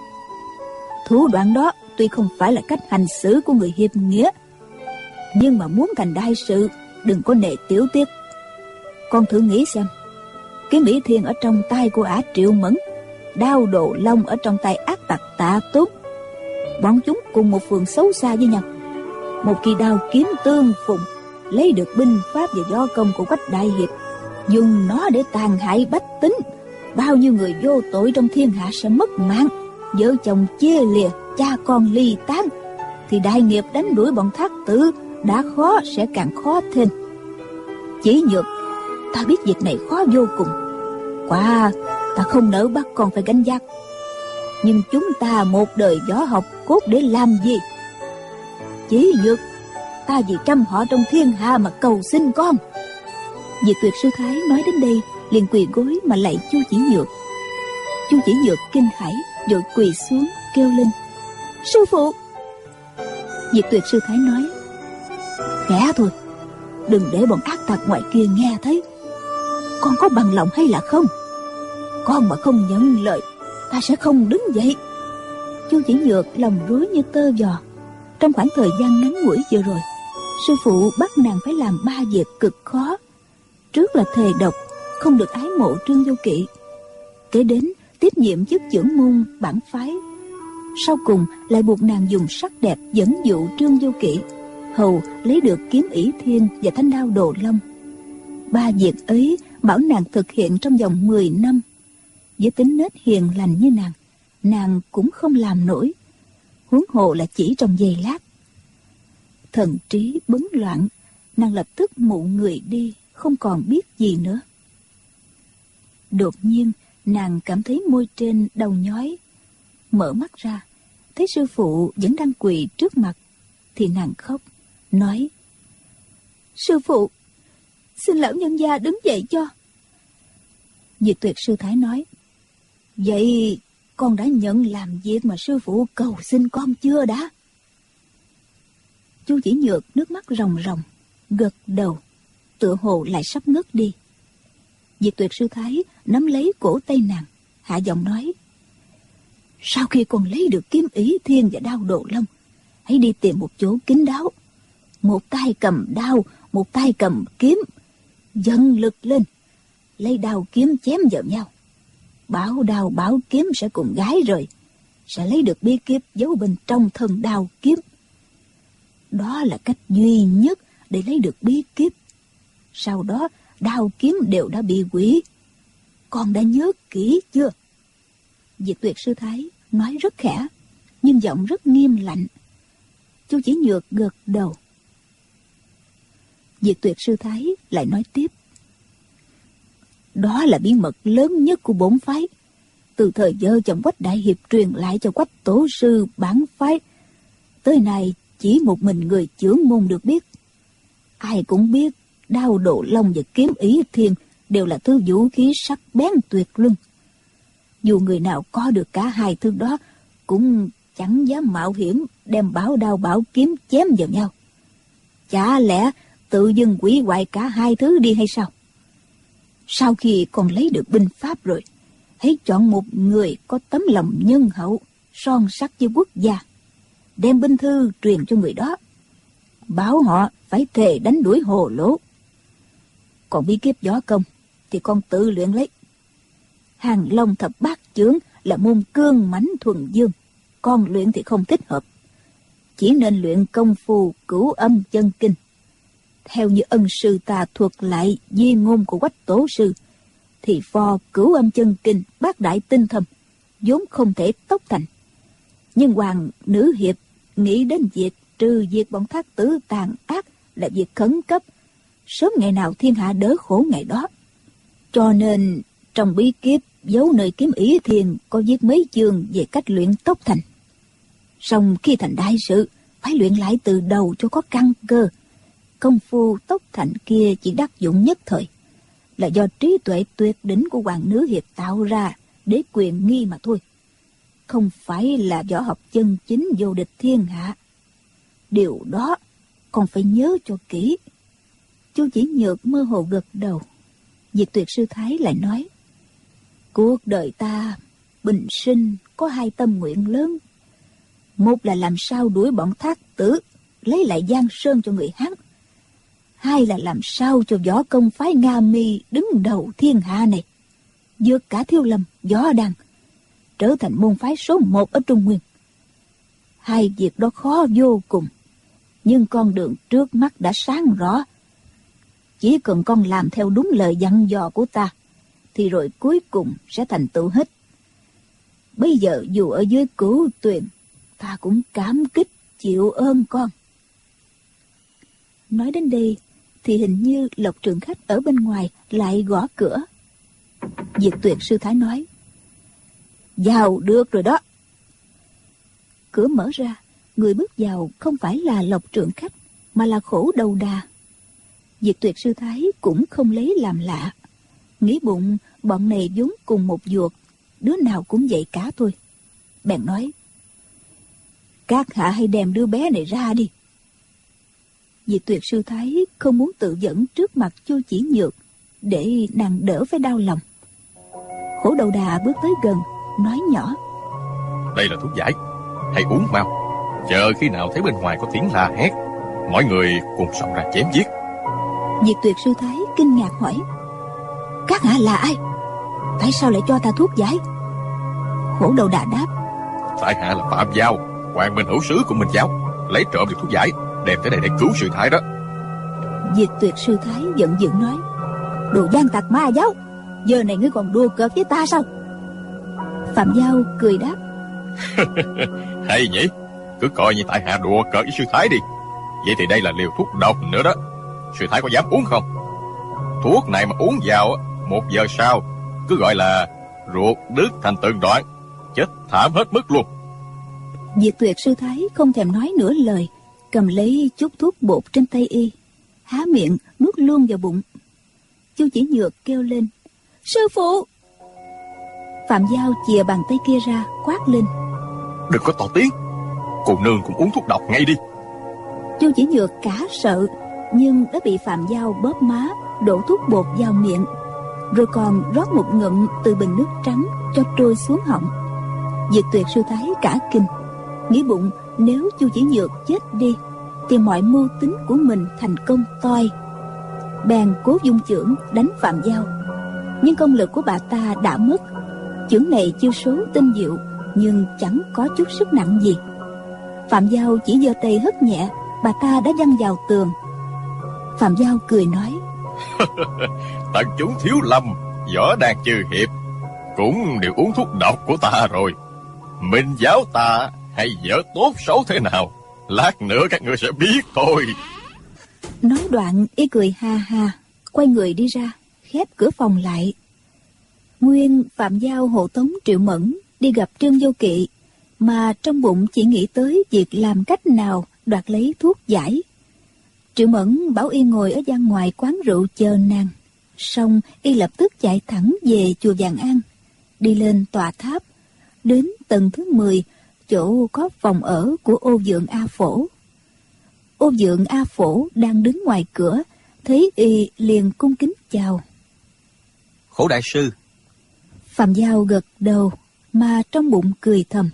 Thủ đoạn đó tuy không phải là cách hành xử của người hiệp nghĩa, nhưng mà muốn thành đại sự đừng có nề tiểu tiết. Con thử nghĩ xem, kiếm Ý Thiên ở trong tay của ả Triệu Mẫn, đao Đồ Long ở trong tay ác tặc Tạ Tốn, bọn chúng cùng một phường xấu xa với nhau. Một kỳ đao kiếm tương phùng, lấy được binh pháp và võ công của Quách đại hiệp, dùng nó để tàn hại bách tính, bao nhiêu người vô tội trong thiên hạ sẽ mất mạng, vợ chồng chia lìa, cha con ly tán, thì đại nghiệp đánh đuổi bọn Thác Tử đã khó sẽ càng khó thêm. Chỉ Nhược, ta biết việc này khó vô cùng, quả ta không nỡ bắt con phải gánh vác, nhưng chúng ta một đời võ học cốt để làm gì? Chỉ Nhược, ta vì trăm họ trong thiên hạ mà cầu xin con. Diệt Tuyệt sư thái nói đến đây liền quỳ gối mà lạy Chu Chỉ Nhược. Chu Chỉ Nhược kinh hãi vội quỳ xuống kêu lên: sư phụ. Diệt Tuyệt sư thái nói: khẽ thôi, đừng để bọn ác tặc ngoài kia nghe thấy. Con có bằng lòng hay là không? Con mà không nhận lời, ta sẽ không đứng dậy. Chu Chỉ Nhược lòng rối như tơ vò. Trong khoảng thời gian ngắn ngủi vừa rồi, sư phụ bắt nàng phải làm 3 việc cực khó. Trước là thề độc không được ái mộ Trương Du Kỵ, kế đến tiếp nhiệm chức trưởng môn bản phái, sau cùng lại buộc nàng dùng sắc đẹp dẫn dụ Trương Du Kỵ, hầu lấy được kiếm Ý Thiên và thanh đao Đồ Long. 3 việc ấy bảo nàng thực hiện trong vòng 10 năm. Với tính nết hiền lành như nàng cũng không làm nổi, huống hồ là chỉ trong giây lát. Thần trí bấn loạn, nàng lập tức mụ người đi, không còn biết gì nữa. Đột nhiên nàng cảm thấy môi trên đau nhói, mở mắt ra thấy sư phụ vẫn đang quỳ trước mặt, thì nàng khóc nói: sư phụ, xin lão nhân gia đứng dậy cho. Diệt Tuyệt sư thái nói: vậy con đã nhận làm việc mà sư phụ cầu xin con chưa đã? Chu Chỉ Nhược nước mắt ròng ròng, gật đầu, tựa hồ lại sắp ngất đi. Diệt Tuyệt sư thái nắm lấy cổ tay nàng, hạ giọng nói: sau khi con lấy được kiếm Ý Thiên và đao Đồ Long, hãy đi tìm một chỗ kín đáo, một tay cầm đao, một tay cầm kiếm, dần lực lên, lấy đao kiếm chém vào nhau. Bảo đao bảo kiếm sẽ cùng gái rồi, sẽ lấy được bí kíp giấu bên trong thân đao kiếm. Đó là cách duy nhất để lấy được bí kíp. Sau đó đao kiếm đều đã bị hủy. Con đã nhớ kỹ chưa? Diệt Tuyệt sư thái nói rất khẽ, nhưng giọng rất nghiêm lạnh. Chu Chỉ Nhược gật đầu. Diệt Tuyệt sư thái lại nói tiếp: đó là bí mật lớn nhất của bổn phái, từ thời vợ chồng Quách đại hiệp truyền lại cho Quách tổ sư bản phái, tới nay chỉ một mình người trưởng môn được biết. Ai cũng biết đao Đồ Long và kiếm Ý Thiên đều là thứ vũ khí sắc bén tuyệt luân. Dù người nào có được cả hai thứ đó cũng chẳng dám mạo hiểm đem bảo đao bảo kiếm chém vào nhau. Chả lẽ tự dưng hủy hoại cả hai thứ đi hay sao? Sau khi con lấy được binh pháp rồi, hãy chọn một người có tấm lòng nhân hậu, son sắc với quốc gia, đem binh thư truyền cho người đó, bảo họ phải thề đánh đuổi Hồ Lỗ. Còn bí kíp võ công thì con tự luyện lấy. Hàng Long thập bát chướng là môn cương mãnh thuần dương, con luyện thì không thích hợp, chỉ nên luyện công phu Cửu Âm Chân Kinh. Theo như ân sư ta thuật lại di ngôn của Quách tổ sư, thì phò Cửu Âm Chân Kinh bát đại tinh thâm, vốn không thể tốc thành. Nhưng hoàng nữ hiệp nghĩ đến việc trừ diệt bọn Thác Tử tàn ác là việc khẩn cấp, sớm ngày nào thiên hạ đỡ khổ ngày đó. Cho nên trong bí kíp Dấu Nơi Kiếm Ý Thiền có viết mấy chương về cách luyện tốc thành. Song khi thành đại sự, phải luyện lại từ đầu cho có căn cơ. Công phu tốc thành kia chỉ đắc dụng nhất thời, là do trí tuệ tuyệt đỉnh của hoàng nữ hiệp tạo ra để quyền nghi mà thôi, không phải là võ học chân chính vô địch thiên hạ. Điều đó còn phải nhớ cho kỹ. Chu Chỉ Nhược mơ hồ gật đầu. Diệt Tuyệt sư thái lại nói: cuộc đời ta bình sinh có hai tâm nguyện lớn. Một là làm sao đuổi bọn Thác Tử, lấy lại Giang Sơn cho người Hán. Hai là làm sao cho võ công phái Nga Mi đứng đầu thiên hạ này, vượt cả Thiếu Lâm, Võ Đăng, trở thành môn phái số 1 ở Trung Nguyên. Hai việc đó khó vô cùng, nhưng con đường trước mắt đã sáng rõ. Chỉ cần con làm theo đúng lời dặn dò của ta, thì rồi cuối cùng sẽ thành tựu hết. Bây giờ dù ở dưới Cửu Tuyền, ta cũng cảm kích chịu ơn con. Nói đến đây thì hình như Lộc Trường Khách ở bên ngoài lại gõ cửa. Diệt Tuyệt sư thái nói: vào được rồi đó. Cửa mở ra, người bước vào không phải là Lộc Trường Khách, mà là Khổ Đầu Đà. Diệt Tuyệt sư thái cũng không lấy làm lạ, nghĩ bụng bọn này vốn cùng một ruột, đứa nào cũng vậy cả thôi. Bèn nói: các hạ hãy đem đứa bé này ra đi. Diệt Tuyệt sư thái không muốn tự dẫn trước mặt Chu Chỉ Nhược, để nàng đỡ phải đau lòng. Khổ Đầu Đà bước tới gần, nói nhỏ: đây là thuốc giải, hãy uống mau. Chờ khi nào thấy bên ngoài có tiếng la hét, mọi người cùng xông ra chém giết. Diệt Tuyệt sư thái kinh ngạc hỏi: các hạ là ai? Tại sao lại cho ta thuốc giải? Khổ Đầu Đà đáp: tại hạ là Phạm Giao, Hoàng Minh hữu sứ của Minh Giáo, lấy trộm được thuốc giải, đem tới đây để cứu sư thái đó. Diệt Tuyệt sư thái giận dữ nói: đồ gian tặc ma giáo, giờ này ngươi còn đùa cợt với ta sao? Phạm Giao cười đáp: hay nhỉ, cứ coi như tại hạ đùa cợt với sư thái đi. Vậy thì đây là liều thuốc độc nữa đó, sư thái có dám uống không? Thuốc này mà uống vào 1 giờ sau, cứ gọi là ruột đứt thành từng đoạn, chết thảm hết mức luôn. Diệt Tuyệt sư thái không thèm nói nửa lời, cầm lấy chút thuốc bột trên tay y, há miệng nuốt luôn vào bụng. Chu Chỉ Nhược kêu lên: sư phụ! Phạm Giao chìa bàn tay kia ra, quát lên: đừng có to tiếng, cô nương cũng uống thuốc độc ngay đi. Chu Chỉ Nhược cả sợ, nhưng đã bị Phạm Giao bóp má, đổ thuốc bột vào miệng, rồi còn rót một ngụm từ bình nước trắng cho trôi xuống họng. Diệt Tuyệt sư thái cả kinh, nghĩ bụng nếu Chu Chỉ Nhược chết đi thì mọi mưu tính của mình thành công toi. Bèn cố dung chưởng đánh Phạm Giao, nhưng công lực của bà ta đã mất. Chưởng này chiêu số tinh diệu, nhưng chẳng có chút sức nặng gì. Phạm Giao chỉ giơ tay hất nhẹ, bà ta đã văng vào tường. Phạm Giao cười nói: tận chúng Thiếu Lâm, Võ Đăng Chư hiệp cũng đều uống thuốc độc của ta rồi. Minh Giáo ta hay dở tốt xấu thế nào, lát nữa các ngươi sẽ biết thôi. Nói đoạn y cười ha ha, quay người đi ra, khép cửa phòng lại. Nguyên Phạm Giao hộ tống Triệu Mẫn đi gặp Trương Vô Kỵ, mà trong bụng chỉ nghĩ tới việc làm cách nào đoạt lấy thuốc giải. Triệu Mẫn bảo y ngồi ở gian ngoài quán rượu chờ nàng, xong y lập tức chạy thẳng về chùa Vạn An, đi lên tòa tháp, đến tầng thứ 10, chỗ có phòng ở của Ô Vượng A Phổ. Ô Vượng A Phổ đang đứng ngoài cửa, thấy y liền cung kính chào: Khổ đại sư. Phạm Giao gật đầu, mà trong bụng cười thầm: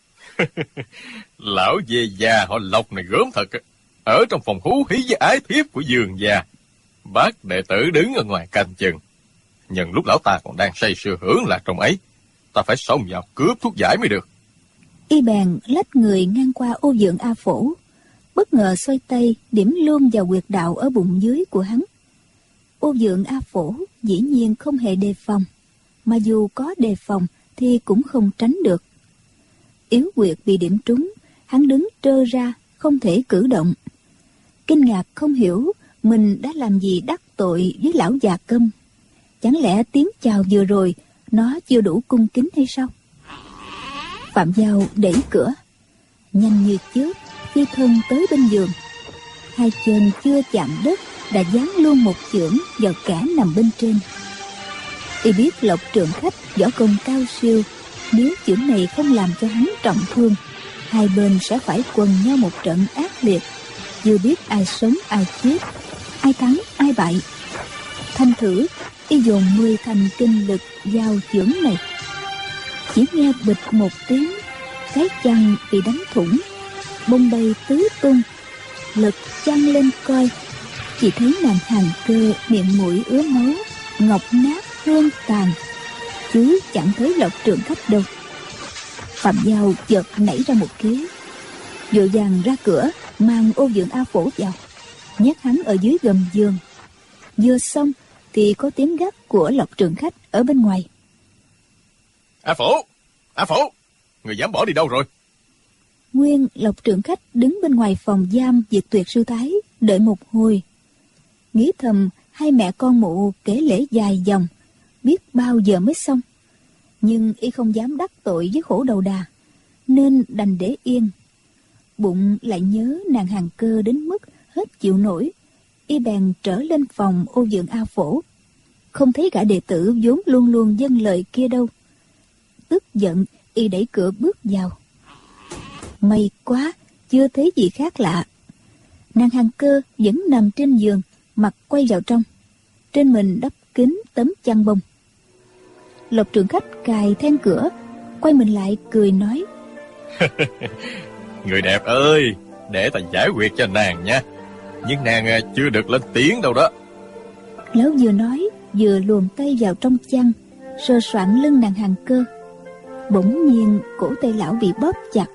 lão về già họ Lộc này gớm thật, ở trong phòng hú hí với ái thiếp của Dương gia. Bác đệ tử đứng ở ngoài canh chừng, nhân lúc lão ta còn đang say sưa hưởng lạc trong ấy, ta phải xông vào cướp thuốc giải mới được. Y bèn lách người ngang qua Ô Vượng A Phổ, bất ngờ xoay tay điểm luôn vào huyệt đạo ở bụng dưới của hắn. Ô Vượng A Phổ dĩ nhiên không hề đề phòng, mà dù có đề phòng thì cũng không tránh được. Yếu huyệt bị điểm trúng, hắn đứng trơ ra, không thể cử động. kinh ngạc không hiểu mình đã làm gì đắc tội với lão già Câm. Chẳng lẽ tiếng chào vừa rồi nó chưa đủ cung kính hay sao? Phạm Giao đẩy cửa, nhanh như chớp phi thân tới bên giường. Hai chân chưa chạm đất đã giáng luôn một chưởng vào kẻ nằm bên trên. Y biết Lộc Trượng Khách võ công cao siêu, nếu chưởng này không làm cho hắn trọng thương, hai bên sẽ phải quần nhau một trận ác liệt, chưa biết ai sống ai chết, ai thắng ai bại. Thanh thử, y dồn 10 thành kinh lực vào chưởng này. Chỉ nghe bịch một tiếng, cái chăn bị đánh thủng, bông bay tứ tung. Lật chăn lên coi, chỉ thấy nàng Hàn Cơ miệng mũi ứa máu, ngọc nát hương tàn, chứ chẳng thấy Lộc Trượng Khách đâu. Phạm Giao chợt nảy ra một kế, vội vàng ra cửa mang Ô Vượng A Phổ vào, nhét hắn ở dưới gầm giường. Vừa xong thì có tiếng gắt của Lộc Trượng Khách ở bên ngoài. A Phổ, người dám bỏ đi đâu rồi? Nguyên Lộc Trượng Khách đứng bên ngoài phòng giam Diệt Tuyệt Sư Thái đợi một hồi, nghĩ thầm hai mẹ con mụ kể lễ dài dòng, biết bao giờ mới xong. Nhưng y không dám đắc tội với Khổ Đầu Đà, nên đành để yên. Bụng lại nhớ nàng Hàn Cơ đến mức hết chịu nổi, y bèn trở lên phòng Ô Vượng A Phổ, không thấy gã đệ tử vốn luôn luôn dâng lời kia đâu. Tức giận, y đẩy cửa bước vào. May quá, chưa thấy gì khác lạ. Nàng Hàn Cơ vẫn nằm trên giường, mặt quay vào trong, trên mình đắp kín tấm chăn bông. Lộc Trượng Khách cài then cửa, quay mình lại cười nói: Người đẹp ơi, để ta giải quyết cho nàng nha. Nhưng nàng chưa được lên tiếng đâu đó. Lão vừa nói vừa luồn tay vào trong chăn, sờ soạng lưng nàng Hàn Cơ. Bỗng nhiên cổ tay lão bị bóp chặt,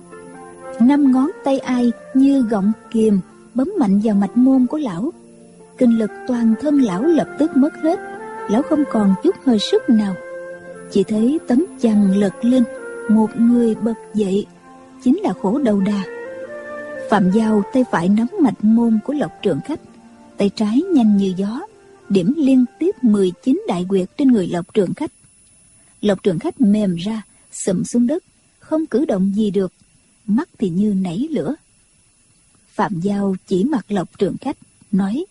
5 ngón tay ai như gọng kìm bấm mạnh vào mạch môn của lão. Kinh lực toàn thân lão lập tức mất hết, lão không còn chút hơi sức nào. Chỉ thấy tấm chăn lật lên, một người bật dậy, chính là Khổ Đầu Đà. Phạm Giao tay phải nắm mạch môn của Lộc Trượng Khách, tay trái nhanh như gió điểm liên tiếp 19 đại quyệt trên người Lộc Trượng Khách. Lộc Trượng Khách mềm ra, sụm xuống đất, không cử động gì được, mắt thì như nảy lửa. Phạm Giao chỉ mặt Lộc Trượng Khách nói: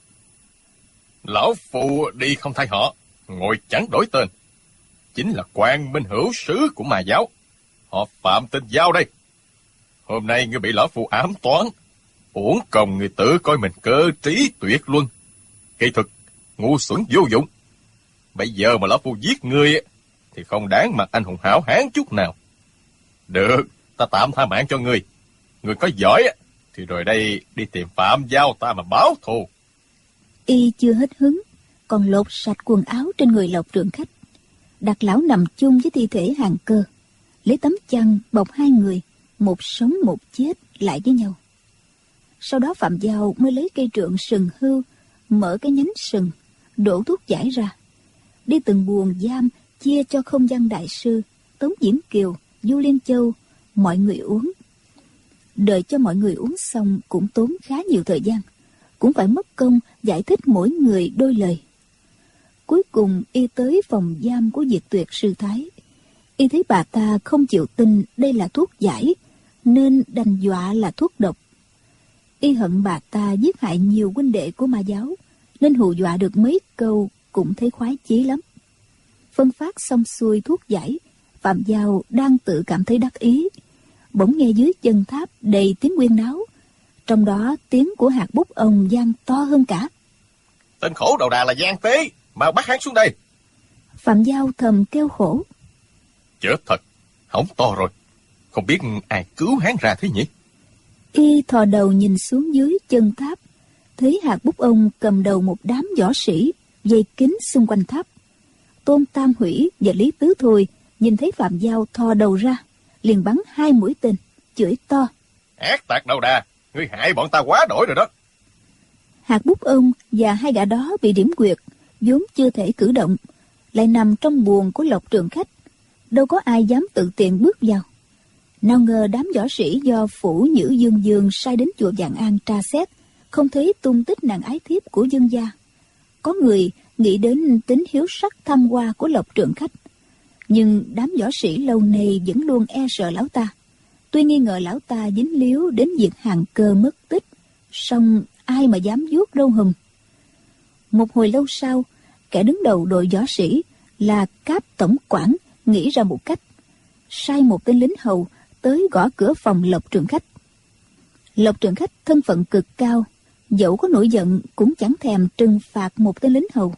Lão Phu đi không thay họ, ngồi chẳng đổi tên, chính là Quang Minh Hữu Sứ của Ma Giáo, họ Phạm tên Giao đây. Hôm nay ngươi bị lão Phu ám toán, uổng công người tự coi mình cơ trí tuyệt luân, kỳ thực ngu xuẩn vô dụng. Bây giờ mà lão Phu giết ngươi thì không đáng mặt anh hùng hảo hán chút nào. Được, ta tạm tha mạng cho ngươi. Ngươi có giỏi thì rồi đây đi tìm Phạm Giao ta mà báo thù. Y chưa hết hứng, còn lột sạch quần áo trên người Lộc Trượng Khách, đặt lão nằm chung với thi thể Hàn Cơ, lấy tấm chăn bọc hai người, một sống một chết lại với nhau. Sau đó Phạm Giao mới lấy cây trượng sừng hưu, mở cái nhánh sừng, đổ thuốc giải ra, đi từng buồng giam chia cho Không Văn Đại Sư, Tống Diễm Kiều, Du Liên Châu mọi người uống. Đợi cho mọi người uống xong cũng tốn khá nhiều thời gian, cũng phải mất công giải thích mỗi người đôi lời. Cuối cùng y tới phòng giam của Diệt Tuyệt Sư Thái. Y thấy bà ta không chịu tin đây là thuốc giải, nên đành dọa là thuốc độc. Y hận bà ta giết hại nhiều huynh đệ của Ma Giáo, nên hù dọa được mấy câu cũng thấy khoái chí lắm. Phân phát xong xuôi thuốc giải, Phạm Giao đang tự cảm thấy đắc ý, bỗng nghe dưới chân tháp đầy tiếng huyên náo, trong đó tiếng của Hạt Bút Ông vang to hơn cả. Tên Khổ Đầu Đà là gian tế, mau bắt hắn xuống đây. Phạm Giao thầm kêu khổ: Chết thật, hỏng to rồi, không biết ai cứu hắn ra thế nhỉ? Y thò đầu nhìn xuống dưới chân tháp, thấy Hạt Bút Ông cầm đầu một đám võ sĩ vây kín xung quanh tháp. Tôn Tam Hủy và Lý Tứ Thôi nhìn thấy Phạm Giao thò đầu ra, liền bắn 2 mũi tên, chửi to: Ác tặc Đầu Đà, ngươi hại bọn ta quá đổi rồi đó. Hạt Bút Ông và hai gã đó bị điểm quyệt, vốn chưa thể cử động, lại nằm trong buồng của Lộc Trượng Khách, đâu có ai dám tự tiện bước vào. Nào ngờ đám võ sĩ do phủ Nhữ Dương Dương sai đến chùa Vạn An tra xét, không thấy tung tích nàng ái thiếp của Dương gia. Có người nghĩ đến tính hiếu sắc tham hoa của Lộc Trượng Khách, nhưng đám võ sĩ lâu nay vẫn luôn e sợ lão ta. Tuy nghi ngờ lão ta dính líu đến việc Hàng Cơ mất tích, song ai mà dám vuốt râu hùm. Một hồi lâu sau, kẻ đứng đầu đội võ sĩ là Cáp tổng quản nghĩ ra một cách, sai một tên lính hầu tới gõ cửa phòng Lộc Trượng Khách. Lộc Trượng Khách thân phận cực cao, dẫu có nổi giận cũng chẳng thèm trừng phạt một tên lính hầu.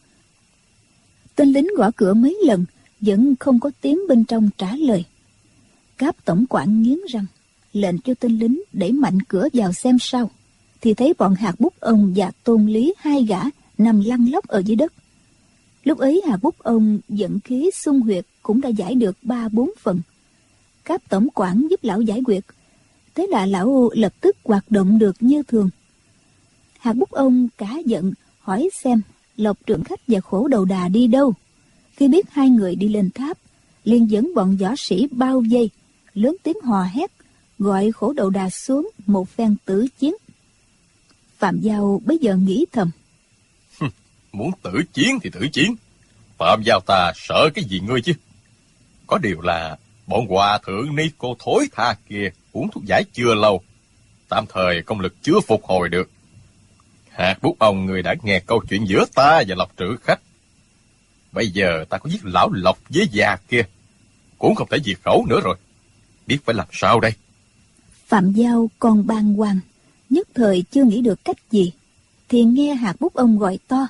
Tên lính gõ cửa mấy lần vẫn không có tiếng bên trong trả lời. Cáp tổng quản nghiến răng, lệnh cho tên lính đẩy mạnh cửa vào xem sao, thì thấy bọn Hạc Bút Ông và Tôn Lý, hai gã nằm lăn lóc ở dưới đất. Lúc ấy Hạc Bút Ông vận khí xung huyệt cũng đã giải được 3-4 phần. Cáp tổng quản giúp lão giải quyết, thế là lão lập tức hoạt động được như thường. Hạc Bút Ông cả giận hỏi xem Lộc Trượng Khách và Khổ Đầu Đà đi đâu. Khi biết hai người đi lên tháp, liền dẫn bọn võ sĩ bao vây, lớn tiếng hò hét, gọi Khổ Đầu Đà xuống một phen tử chiến. Phạm Giao bấy giờ nghĩ thầm: Muốn tử chiến thì tử chiến, Phạm Giao ta sợ cái gì ngươi chứ? Có điều là bọn hòa thượng ni cô thối tha kia uống thuốc giải chưa lâu, tạm thời công lực chưa phục hồi được. Hạc Bút Ông, người đã nghe câu chuyện giữa ta và Lộc Trượng Khách. Bây giờ ta có giết lão Lộc với già kia, cũng không thể diệt khẩu nữa rồi. Biết phải làm sao đây? Phạm Giao còn bàng hoàng, nhất thời chưa nghĩ được cách gì, thì nghe Hạc Bút Ông gọi to: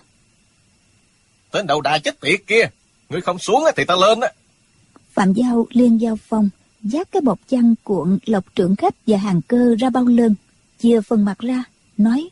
Tên đầu đà chết tiệt kia, ngươi không xuống thì ta lên á. Phạm Giao liền vào phòng, vác cái bọc chăn cuộn Lộc Trượng Khách và Hàng Cơ ra bao lơn, chia phần mặt ra, nói: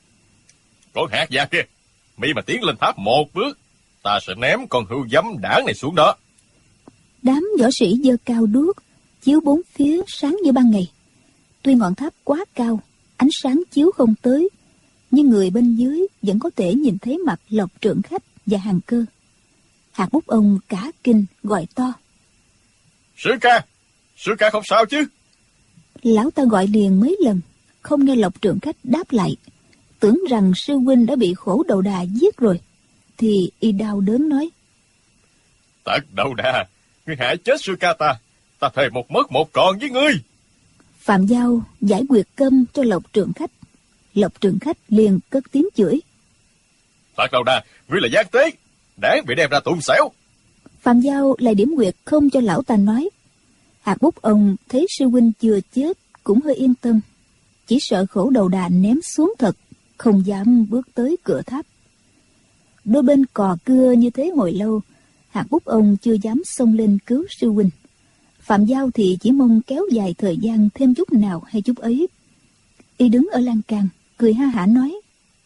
Con hạt già kia, mi mà tiến lên tháp một bước, ta sẽ ném con hươu dấm đảng này xuống đó. Đám võ sĩ giơ cao đuốc, chiếu bốn phía sáng như ban ngày. Tuy ngọn tháp quá cao, ánh sáng chiếu không tới, nhưng người bên dưới vẫn có thể nhìn thấy mặt Lộc Trượng Khách và Hàng Cơ. Hạc Bút Ông cả kinh gọi to: Sư ca không sao chứ? Lão ta gọi liền mấy lần, không nghe Lộc Trượng Khách đáp lại, tưởng rằng sư huynh đã bị Khổ Đầu Đà giết rồi, thì y đau đớn nói: Tật Đầu Đà, ngươi hại chết sư ca ta thề một mất một còn với ngươi. Phạm Giao giải quyết câm cho Lộc Trượng Khách. Lộc Trượng Khách liền cất tiếng chửi: Tật Đầu Đà, ngươi là gian tế, đáng bị đem ra tù xẻo. Phạm Giao lại điểm quyệt không cho lão ta nói. Hạc Bút Ông thấy sư huynh chưa chết cũng hơi yên tâm, chỉ sợ Khổ Đầu Đà ném xuống thật, không dám bước tới cửa tháp. Đôi bên cò cưa như thế hồi lâu, Hạc Bút Ông chưa dám xông lên cứu sư huynh. Phạm Giao thì chỉ mong kéo dài thời gian thêm chút nào hay chút ấy. Y đứng ở lan can, cười ha hả nói: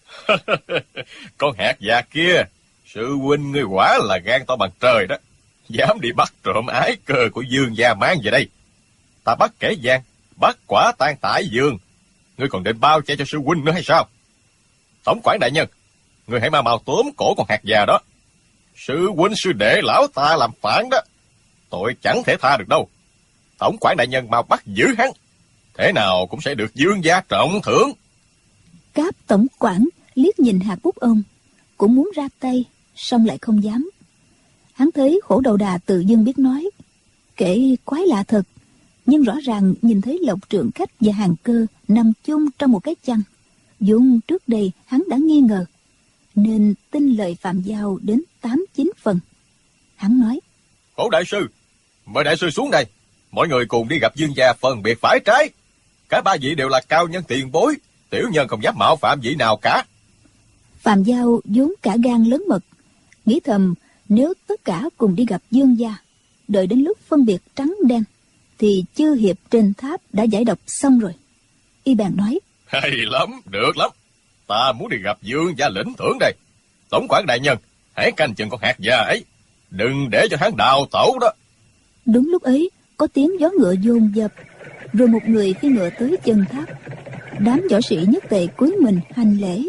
Con hạt già kia, sư huynh ngươi quả là gan to bằng trời đó, dám đi bắt trộm ái cơ của Dương gia mang về đây. Ta bắt kẻ gian, bắt quả tang tại Dương, ngươi còn định bao che cho sư huynh nữa hay sao? Tổng quản đại nhân, ngươi hãy mau tóm cổ con hạt già đó. Sư huynh sư đệ lão ta làm phản đó, tội chẳng thể tha được đâu. Tổng quản đại nhân mau bắt giữ hắn, thế nào cũng sẽ được Dương gia trọng thưởng. Cáp tổng quản liếc nhìn Hạc Bút Ông, cũng muốn ra tay, song lại không dám. Hắn thấy Khổ Đầu Đà tự dưng biết nói, kể quái lạ thật, nhưng rõ ràng nhìn thấy Lộc Trượng Khách và Hàng Cơ nằm chung trong một cái chăn, vốn trước đây hắn đã nghi ngờ, nên tin lời Phạm Giao đến 8-9 phần. Hắn nói: Khổ đại sư, mời đại sư xuống đây, mọi người cùng đi gặp Dương gia phân biệt phải trái. Cả ba vị đều là cao nhân tiền bối, tiểu nhân không dám mạo phạm vị nào cả. Phạm Giao vốn cả gan lớn mật, nghĩ thầm nếu tất cả cùng đi gặp Dương gia, đợi đến lúc phân biệt trắng đen, thì chư hiệp trên tháp đã giải độc xong rồi. Y bèn nói: Hay lắm, được lắm, ta muốn đi gặp Dương gia lĩnh thưởng đây. Tổng quản đại nhân, hãy canh chừng con hạt già ấy, đừng để cho hắn đào tẩu đó. Đúng lúc ấy có tiếng gió ngựa dồn dập, rồi một người phi ngựa tới chân tháp. Đám võ sĩ nhất tề cúi mình hành lễ.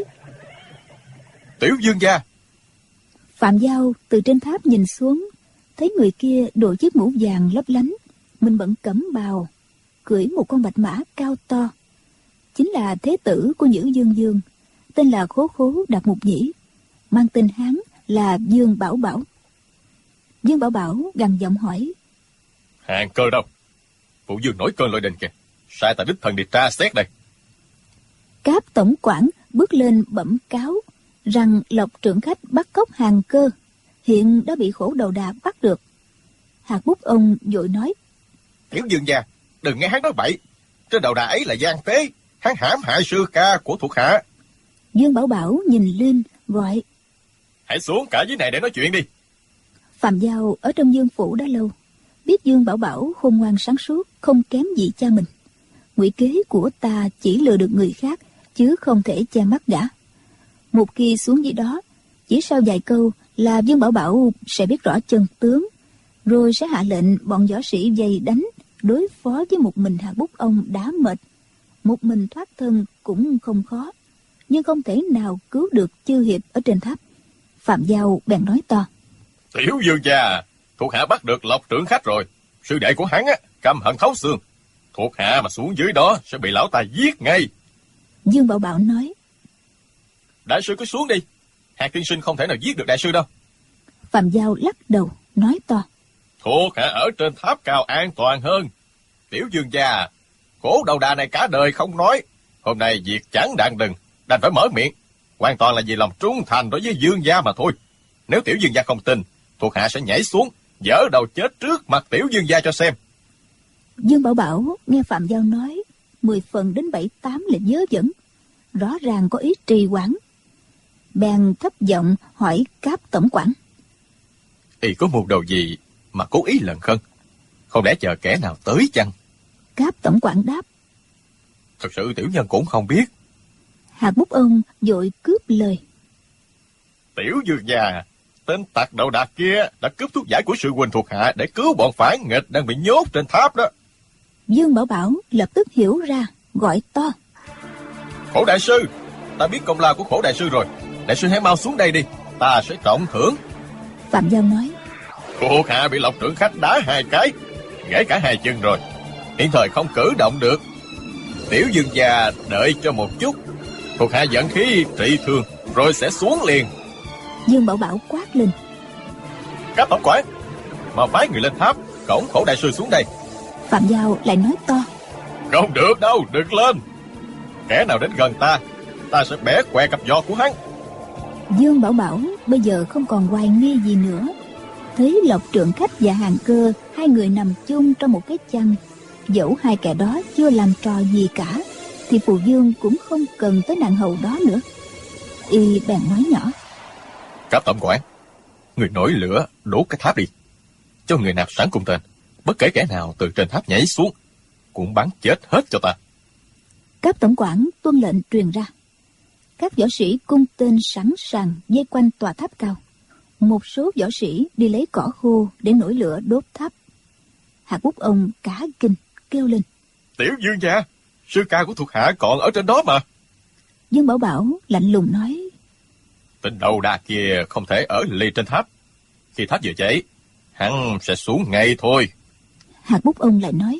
Tiểu Dương gia. Phạm Giao từ trên tháp nhìn xuống, thấy người kia đội chiếc mũ vàng lấp lánh, mình bận cẩm bào, cưỡi một con bạch mã cao to. chính là thế tử của Nhữ Dương Dương, tên là Khố Khố Đạt Mục Nhĩ, mang tên Hán là Dương Bảo Bảo. Dương Bảo Bảo gằn giọng hỏi: Hàng Cơ đâu? Phụ vương nổi cơn lôi đình kìa, sai ta đích thân đi tra xét đây. Cáp tổng quản bước lên bẩm cáo rằng Lộc trưởng khách bắt cóc Hàng Cơ, hiện đã bị Khổ Đầu Đà bắt được. Hạt Bút ông vội nói: Tiểu vương gia, đừng nghe hắn nói bậy. Trên đầu đà ấy là gian tế, hắn hãm hại sư ca của thuộc hạ. Dương Bảo Bảo nhìn lên gọi: Hãy xuống cả dưới này để nói chuyện đi. Phạm Giao ở trong Dương phủ đã lâu, biết Dương Bảo Bảo khôn ngoan sáng suốt, không kém gì cha mình. Ngụy kế của ta chỉ lừa được người khác, chứ không thể che mắt gã. Một khi xuống dưới đó, chỉ sau vài câu là Dương Bảo Bảo sẽ biết rõ chân tướng, rồi sẽ hạ lệnh bọn võ sĩ vây đánh, đối phó với một mình Hạt Bút ông đã mệt. Một mình thoát thân cũng không khó, nhưng không thể nào cứu được chư hiệp ở trên tháp. Phạm Giao bèn nói to: Tiểu vương gia, thuộc hạ bắt được Lộc trưởng khách rồi. Sư đệ của hắn căm hận thấu xương. Thuộc hạ mà xuống dưới đó sẽ bị lão ta giết ngay. Dương Bảo Bảo nói: Đại sư cứ xuống đi, Hạt tiên sinh không thể nào giết được đại sư đâu. Phạm Giao lắc đầu nói to: Thuộc hạ ở trên tháp cao an toàn hơn. Tiểu vương gia, Khổ Đầu Đà này cả đời không nói, hôm nay việc chẳng đặng đừng, đành phải mở miệng. Hoàn toàn là vì lòng trung thành đối với vương gia mà thôi. Nếu tiểu vương gia không tin, thuộc hạ sẽ nhảy xuống, giở đầu chết trước mặt tiểu vương gia cho xem. Dương Bảo Bảo nghe Phạm Giao nói 10 phần đến 7-8 là nhớ dẫn, rõ ràng có ý trì hoãn. Bèn thấp giọng hỏi Cáp tổng quản: Y có mưu đồ gì mà cố ý lần khân? Không lẽ chờ kẻ nào tới chăng? Cáp tổng quản đáp: Thật sự tiểu nhân cũng không biết. Hạt Bút ông vội cướp lời: Tiểu vương gia, tên tặc Đầu Đà kia đã cướp thuốc giải của sư huynh thuộc hạ để cứu bọn phản nghịch đang bị nhốt trên tháp đó. Dương Bảo Bảo lập tức hiểu ra, gọi to: Khổ đại sư, ta biết công lao của Khổ đại sư rồi. Đại sư hãy mau xuống đây đi, ta sẽ trọng thưởng. Phạm Giao nói: Thuộc hạ bị Lộc trưởng khách đá 2 cái, gãy cả 2 chân rồi, hiện thời không cử động được. Tiểu vương gia đợi cho một chút, thuộc hạ dẫn khí trị thương rồi sẽ xuống liền. Dương Bảo Bảo quát lên: Các tổng quản, mà phái người lên tháp cổng Khổ đại sư xuống đây. Phạm Giao lại nói to: Không được đâu, đừng lên. Kẻ nào đến gần ta, ta sẽ bẻ què cặp giò của hắn. Dương Bảo Bảo bây giờ không còn hoài nghi gì nữa. Thấy Lộc trưởng khách và Hàng Cơ hai người nằm chung trong một cái chăn, dẫu hai kẻ đó chưa làm trò gì cả, thì Phù Dương cũng không cần tới nàng hầu đó nữa. Y bèn nói nhỏ: Các tổng quản, người nổi lửa đốt cái tháp đi, cho người nào sẵn cung tên, bất kể kẻ nào từ trên tháp nhảy xuống cũng bắn chết hết cho ta. Các tổng quản tuân lệnh truyền ra. Các võ sĩ cung tên sẵn sàng vây quanh tòa tháp cao. Một số võ sĩ đi lấy cỏ khô để nổi lửa đốt tháp. Hạt Bút ông cả kinh kêu lên: Tiểu vương gia, sư ca của thuộc hạ còn ở trên đó mà. Dương Bảo Bảo lạnh lùng nói: Tên Đầu Đà kia không thể ở lì trên tháp. Khi tháp vừa cháy, hắn sẽ xuống ngay thôi. Hạt Bút ông lại nói: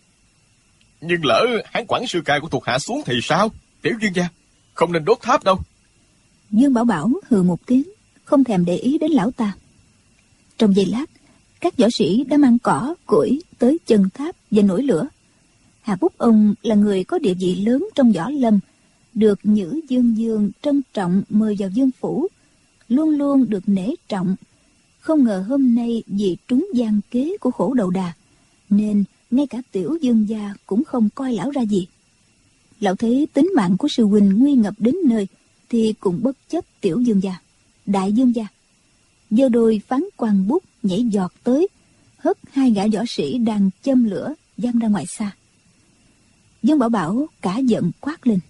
Nhưng lỡ hắn quẳng sư ca của thuộc hạ xuống thì sao? Tiểu vương gia, không nên đốt tháp đâu. Dương Bảo Bảo hừ một tiếng, không thèm để ý đến lão ta. Trong giây lát, các võ sĩ đã mang cỏ, củi tới chân tháp và nổi lửa. Hạt Bút ông là người có địa vị lớn trong võ lâm, được Nhữ Dương Dương trân trọng mời vào Dương phủ, luôn luôn được nể trọng. Không ngờ hôm nay vì trúng gian kế của Khổ Đầu Đà, nên ngay cả tiểu Dương gia cũng không coi lão ra gì. Lão thấy tính mạng của sư huynh nguy ngập đến nơi, thì cũng bất chấp tiểu Dương gia, đại Dương gia. Giơ đôi phán quan bút nhảy giọt tới, hất hai gã võ sĩ đang châm lửa văng ra ngoài xa. Dương Bảo Bảo cả giận quát lên: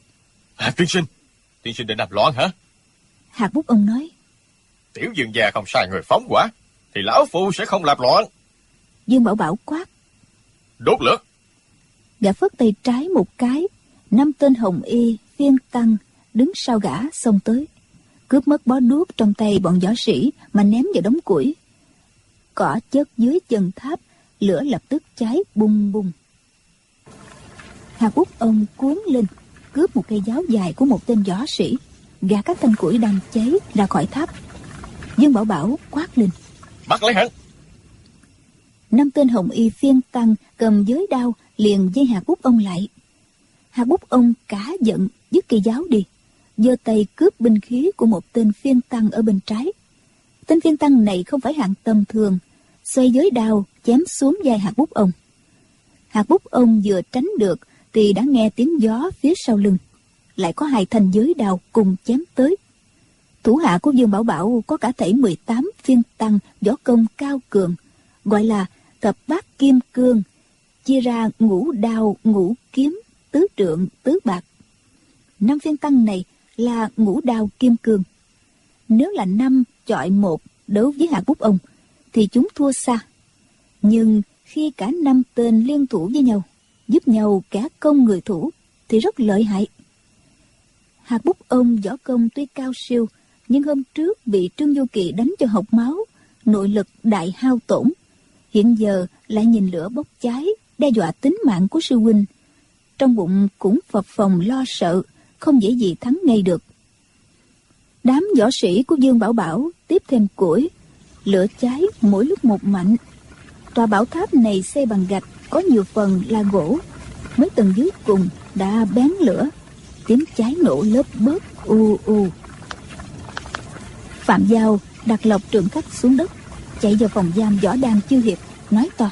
Tiên sinh định làm loạn hả? Hạt Bút ông nói: Tiểu vương gia không sai người phóng hỏa, thì lão phu sẽ không làm loạn. Dương Bảo Bảo quát: Đốt lửa. Gã phất tay trái một cái, 5 tên hồng y phiên tăng đứng sau gã xông tới, cướp mất bó đuốc trong tay bọn võ sĩ mà ném vào đống củi. Cỏ chất dưới chân tháp, lửa lập tức cháy bùng bùng. Hạt Bút ông cuốn lên, cướp một cây giáo dài của một tên võ sĩ, gạt các thanh củi đang cháy ra khỏi tháp. Dương Bảo Bảo quát lên: Bắt lấy hắn! 5 tên hồng y phiên tăng cầm giới đao liền dây Hạt Bút Ông lại. Hạt Bút Ông cả giận dứt cây giáo đi, giơ tay cướp binh khí của một tên phiên tăng ở bên trái. Tên phiên tăng này không phải hạng tầm thường, xoay giới đao chém xuống vai Hạt Bút Ông. Hạt Bút Ông vừa tránh được thì đã nghe tiếng gió phía sau lưng, lại có 2 thanh giới đao cùng chém tới. Thủ hạ của Dương Bảo Bảo có cả thảy 18 phiên tăng võ công cao cường, gọi là thập bát kim cương, chia ra ngũ đao, ngũ kiếm, tứ trượng, tứ bạc. 5 phiên tăng này là ngũ đao kim cương. Nếu là 5 chọi 1 đấu với Hạt Bút Ông thì chúng thua xa. Nhưng khi cả 5 tên liên thủ với nhau, giúp nhau cả công người thủ thì rất lợi hại. Hạt Bút Ông võ công tuy cao siêu, nhưng hôm trước bị Trương Vô Kỵ đánh cho hộc máu, nội lực đại hao tổn. Hiện giờ lại nhìn lửa bốc cháy, đe dọa tính mạng của sư huynh. Trong bụng cũng phập phồng lo sợ, không dễ gì thắng ngay được. Đám võ sĩ của Dương Bảo Bảo tiếp thêm củi, lửa cháy mỗi lúc một mạnh. Tòa bảo tháp này xây bằng gạch, có nhiều phần là gỗ. Mấy tầng dưới cùng đã bén lửa, tiếng cháy nổ lớp bớt u u. Phạm Giao đặt Lộc Trường Khắc xuống đất, chạy vào phòng giam võ đan Chư Hiệp, nói to: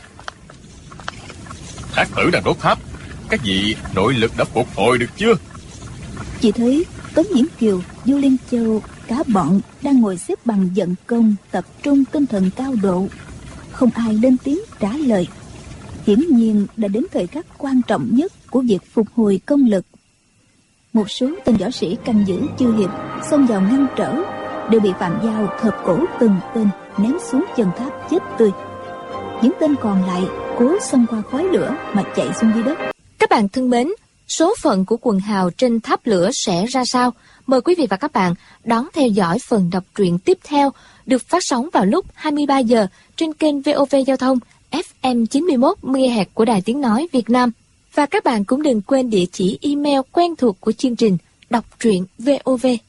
Thác tử đang đốt tháp, các vị nội lực đã phục hồi được chưa? Chỉ thấy Tống Nhiễm Kiều, Du Liên Châu, cả bọn đang ngồi xếp bằng vận công, tập trung tinh thần cao độ. Không ai lên tiếng trả lời. Hiển nhiên đã đến thời khắc quan trọng nhất của việc phục hồi công lực. Một số tên võ sĩ canh giữ Chư Hiệp xông vào ngăn trở, đều bị Phạm Giao thợp cổ từng tên ném xuống chân tháp chết tươi. Những tên còn lại cố xông qua khói lửa mà chạy xuống dưới đất. Các bạn thân mến, số phận của quần hào trên tháp lửa sẽ ra sao? Mời quý vị và các bạn đón theo dõi phần đọc truyện tiếp theo, được phát sóng vào lúc 23 giờ trên kênh VOV Giao thông FM 91 MHz của Đài Tiếng nói Việt Nam. Và các bạn cũng đừng quên địa chỉ email quen thuộc của chương trình đọc truyện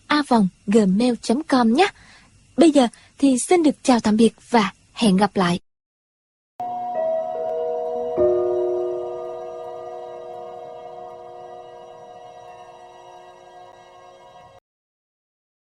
vova@gmail.com nhé. Bây giờ thì xin được chào tạm biệt và hẹn gặp lại.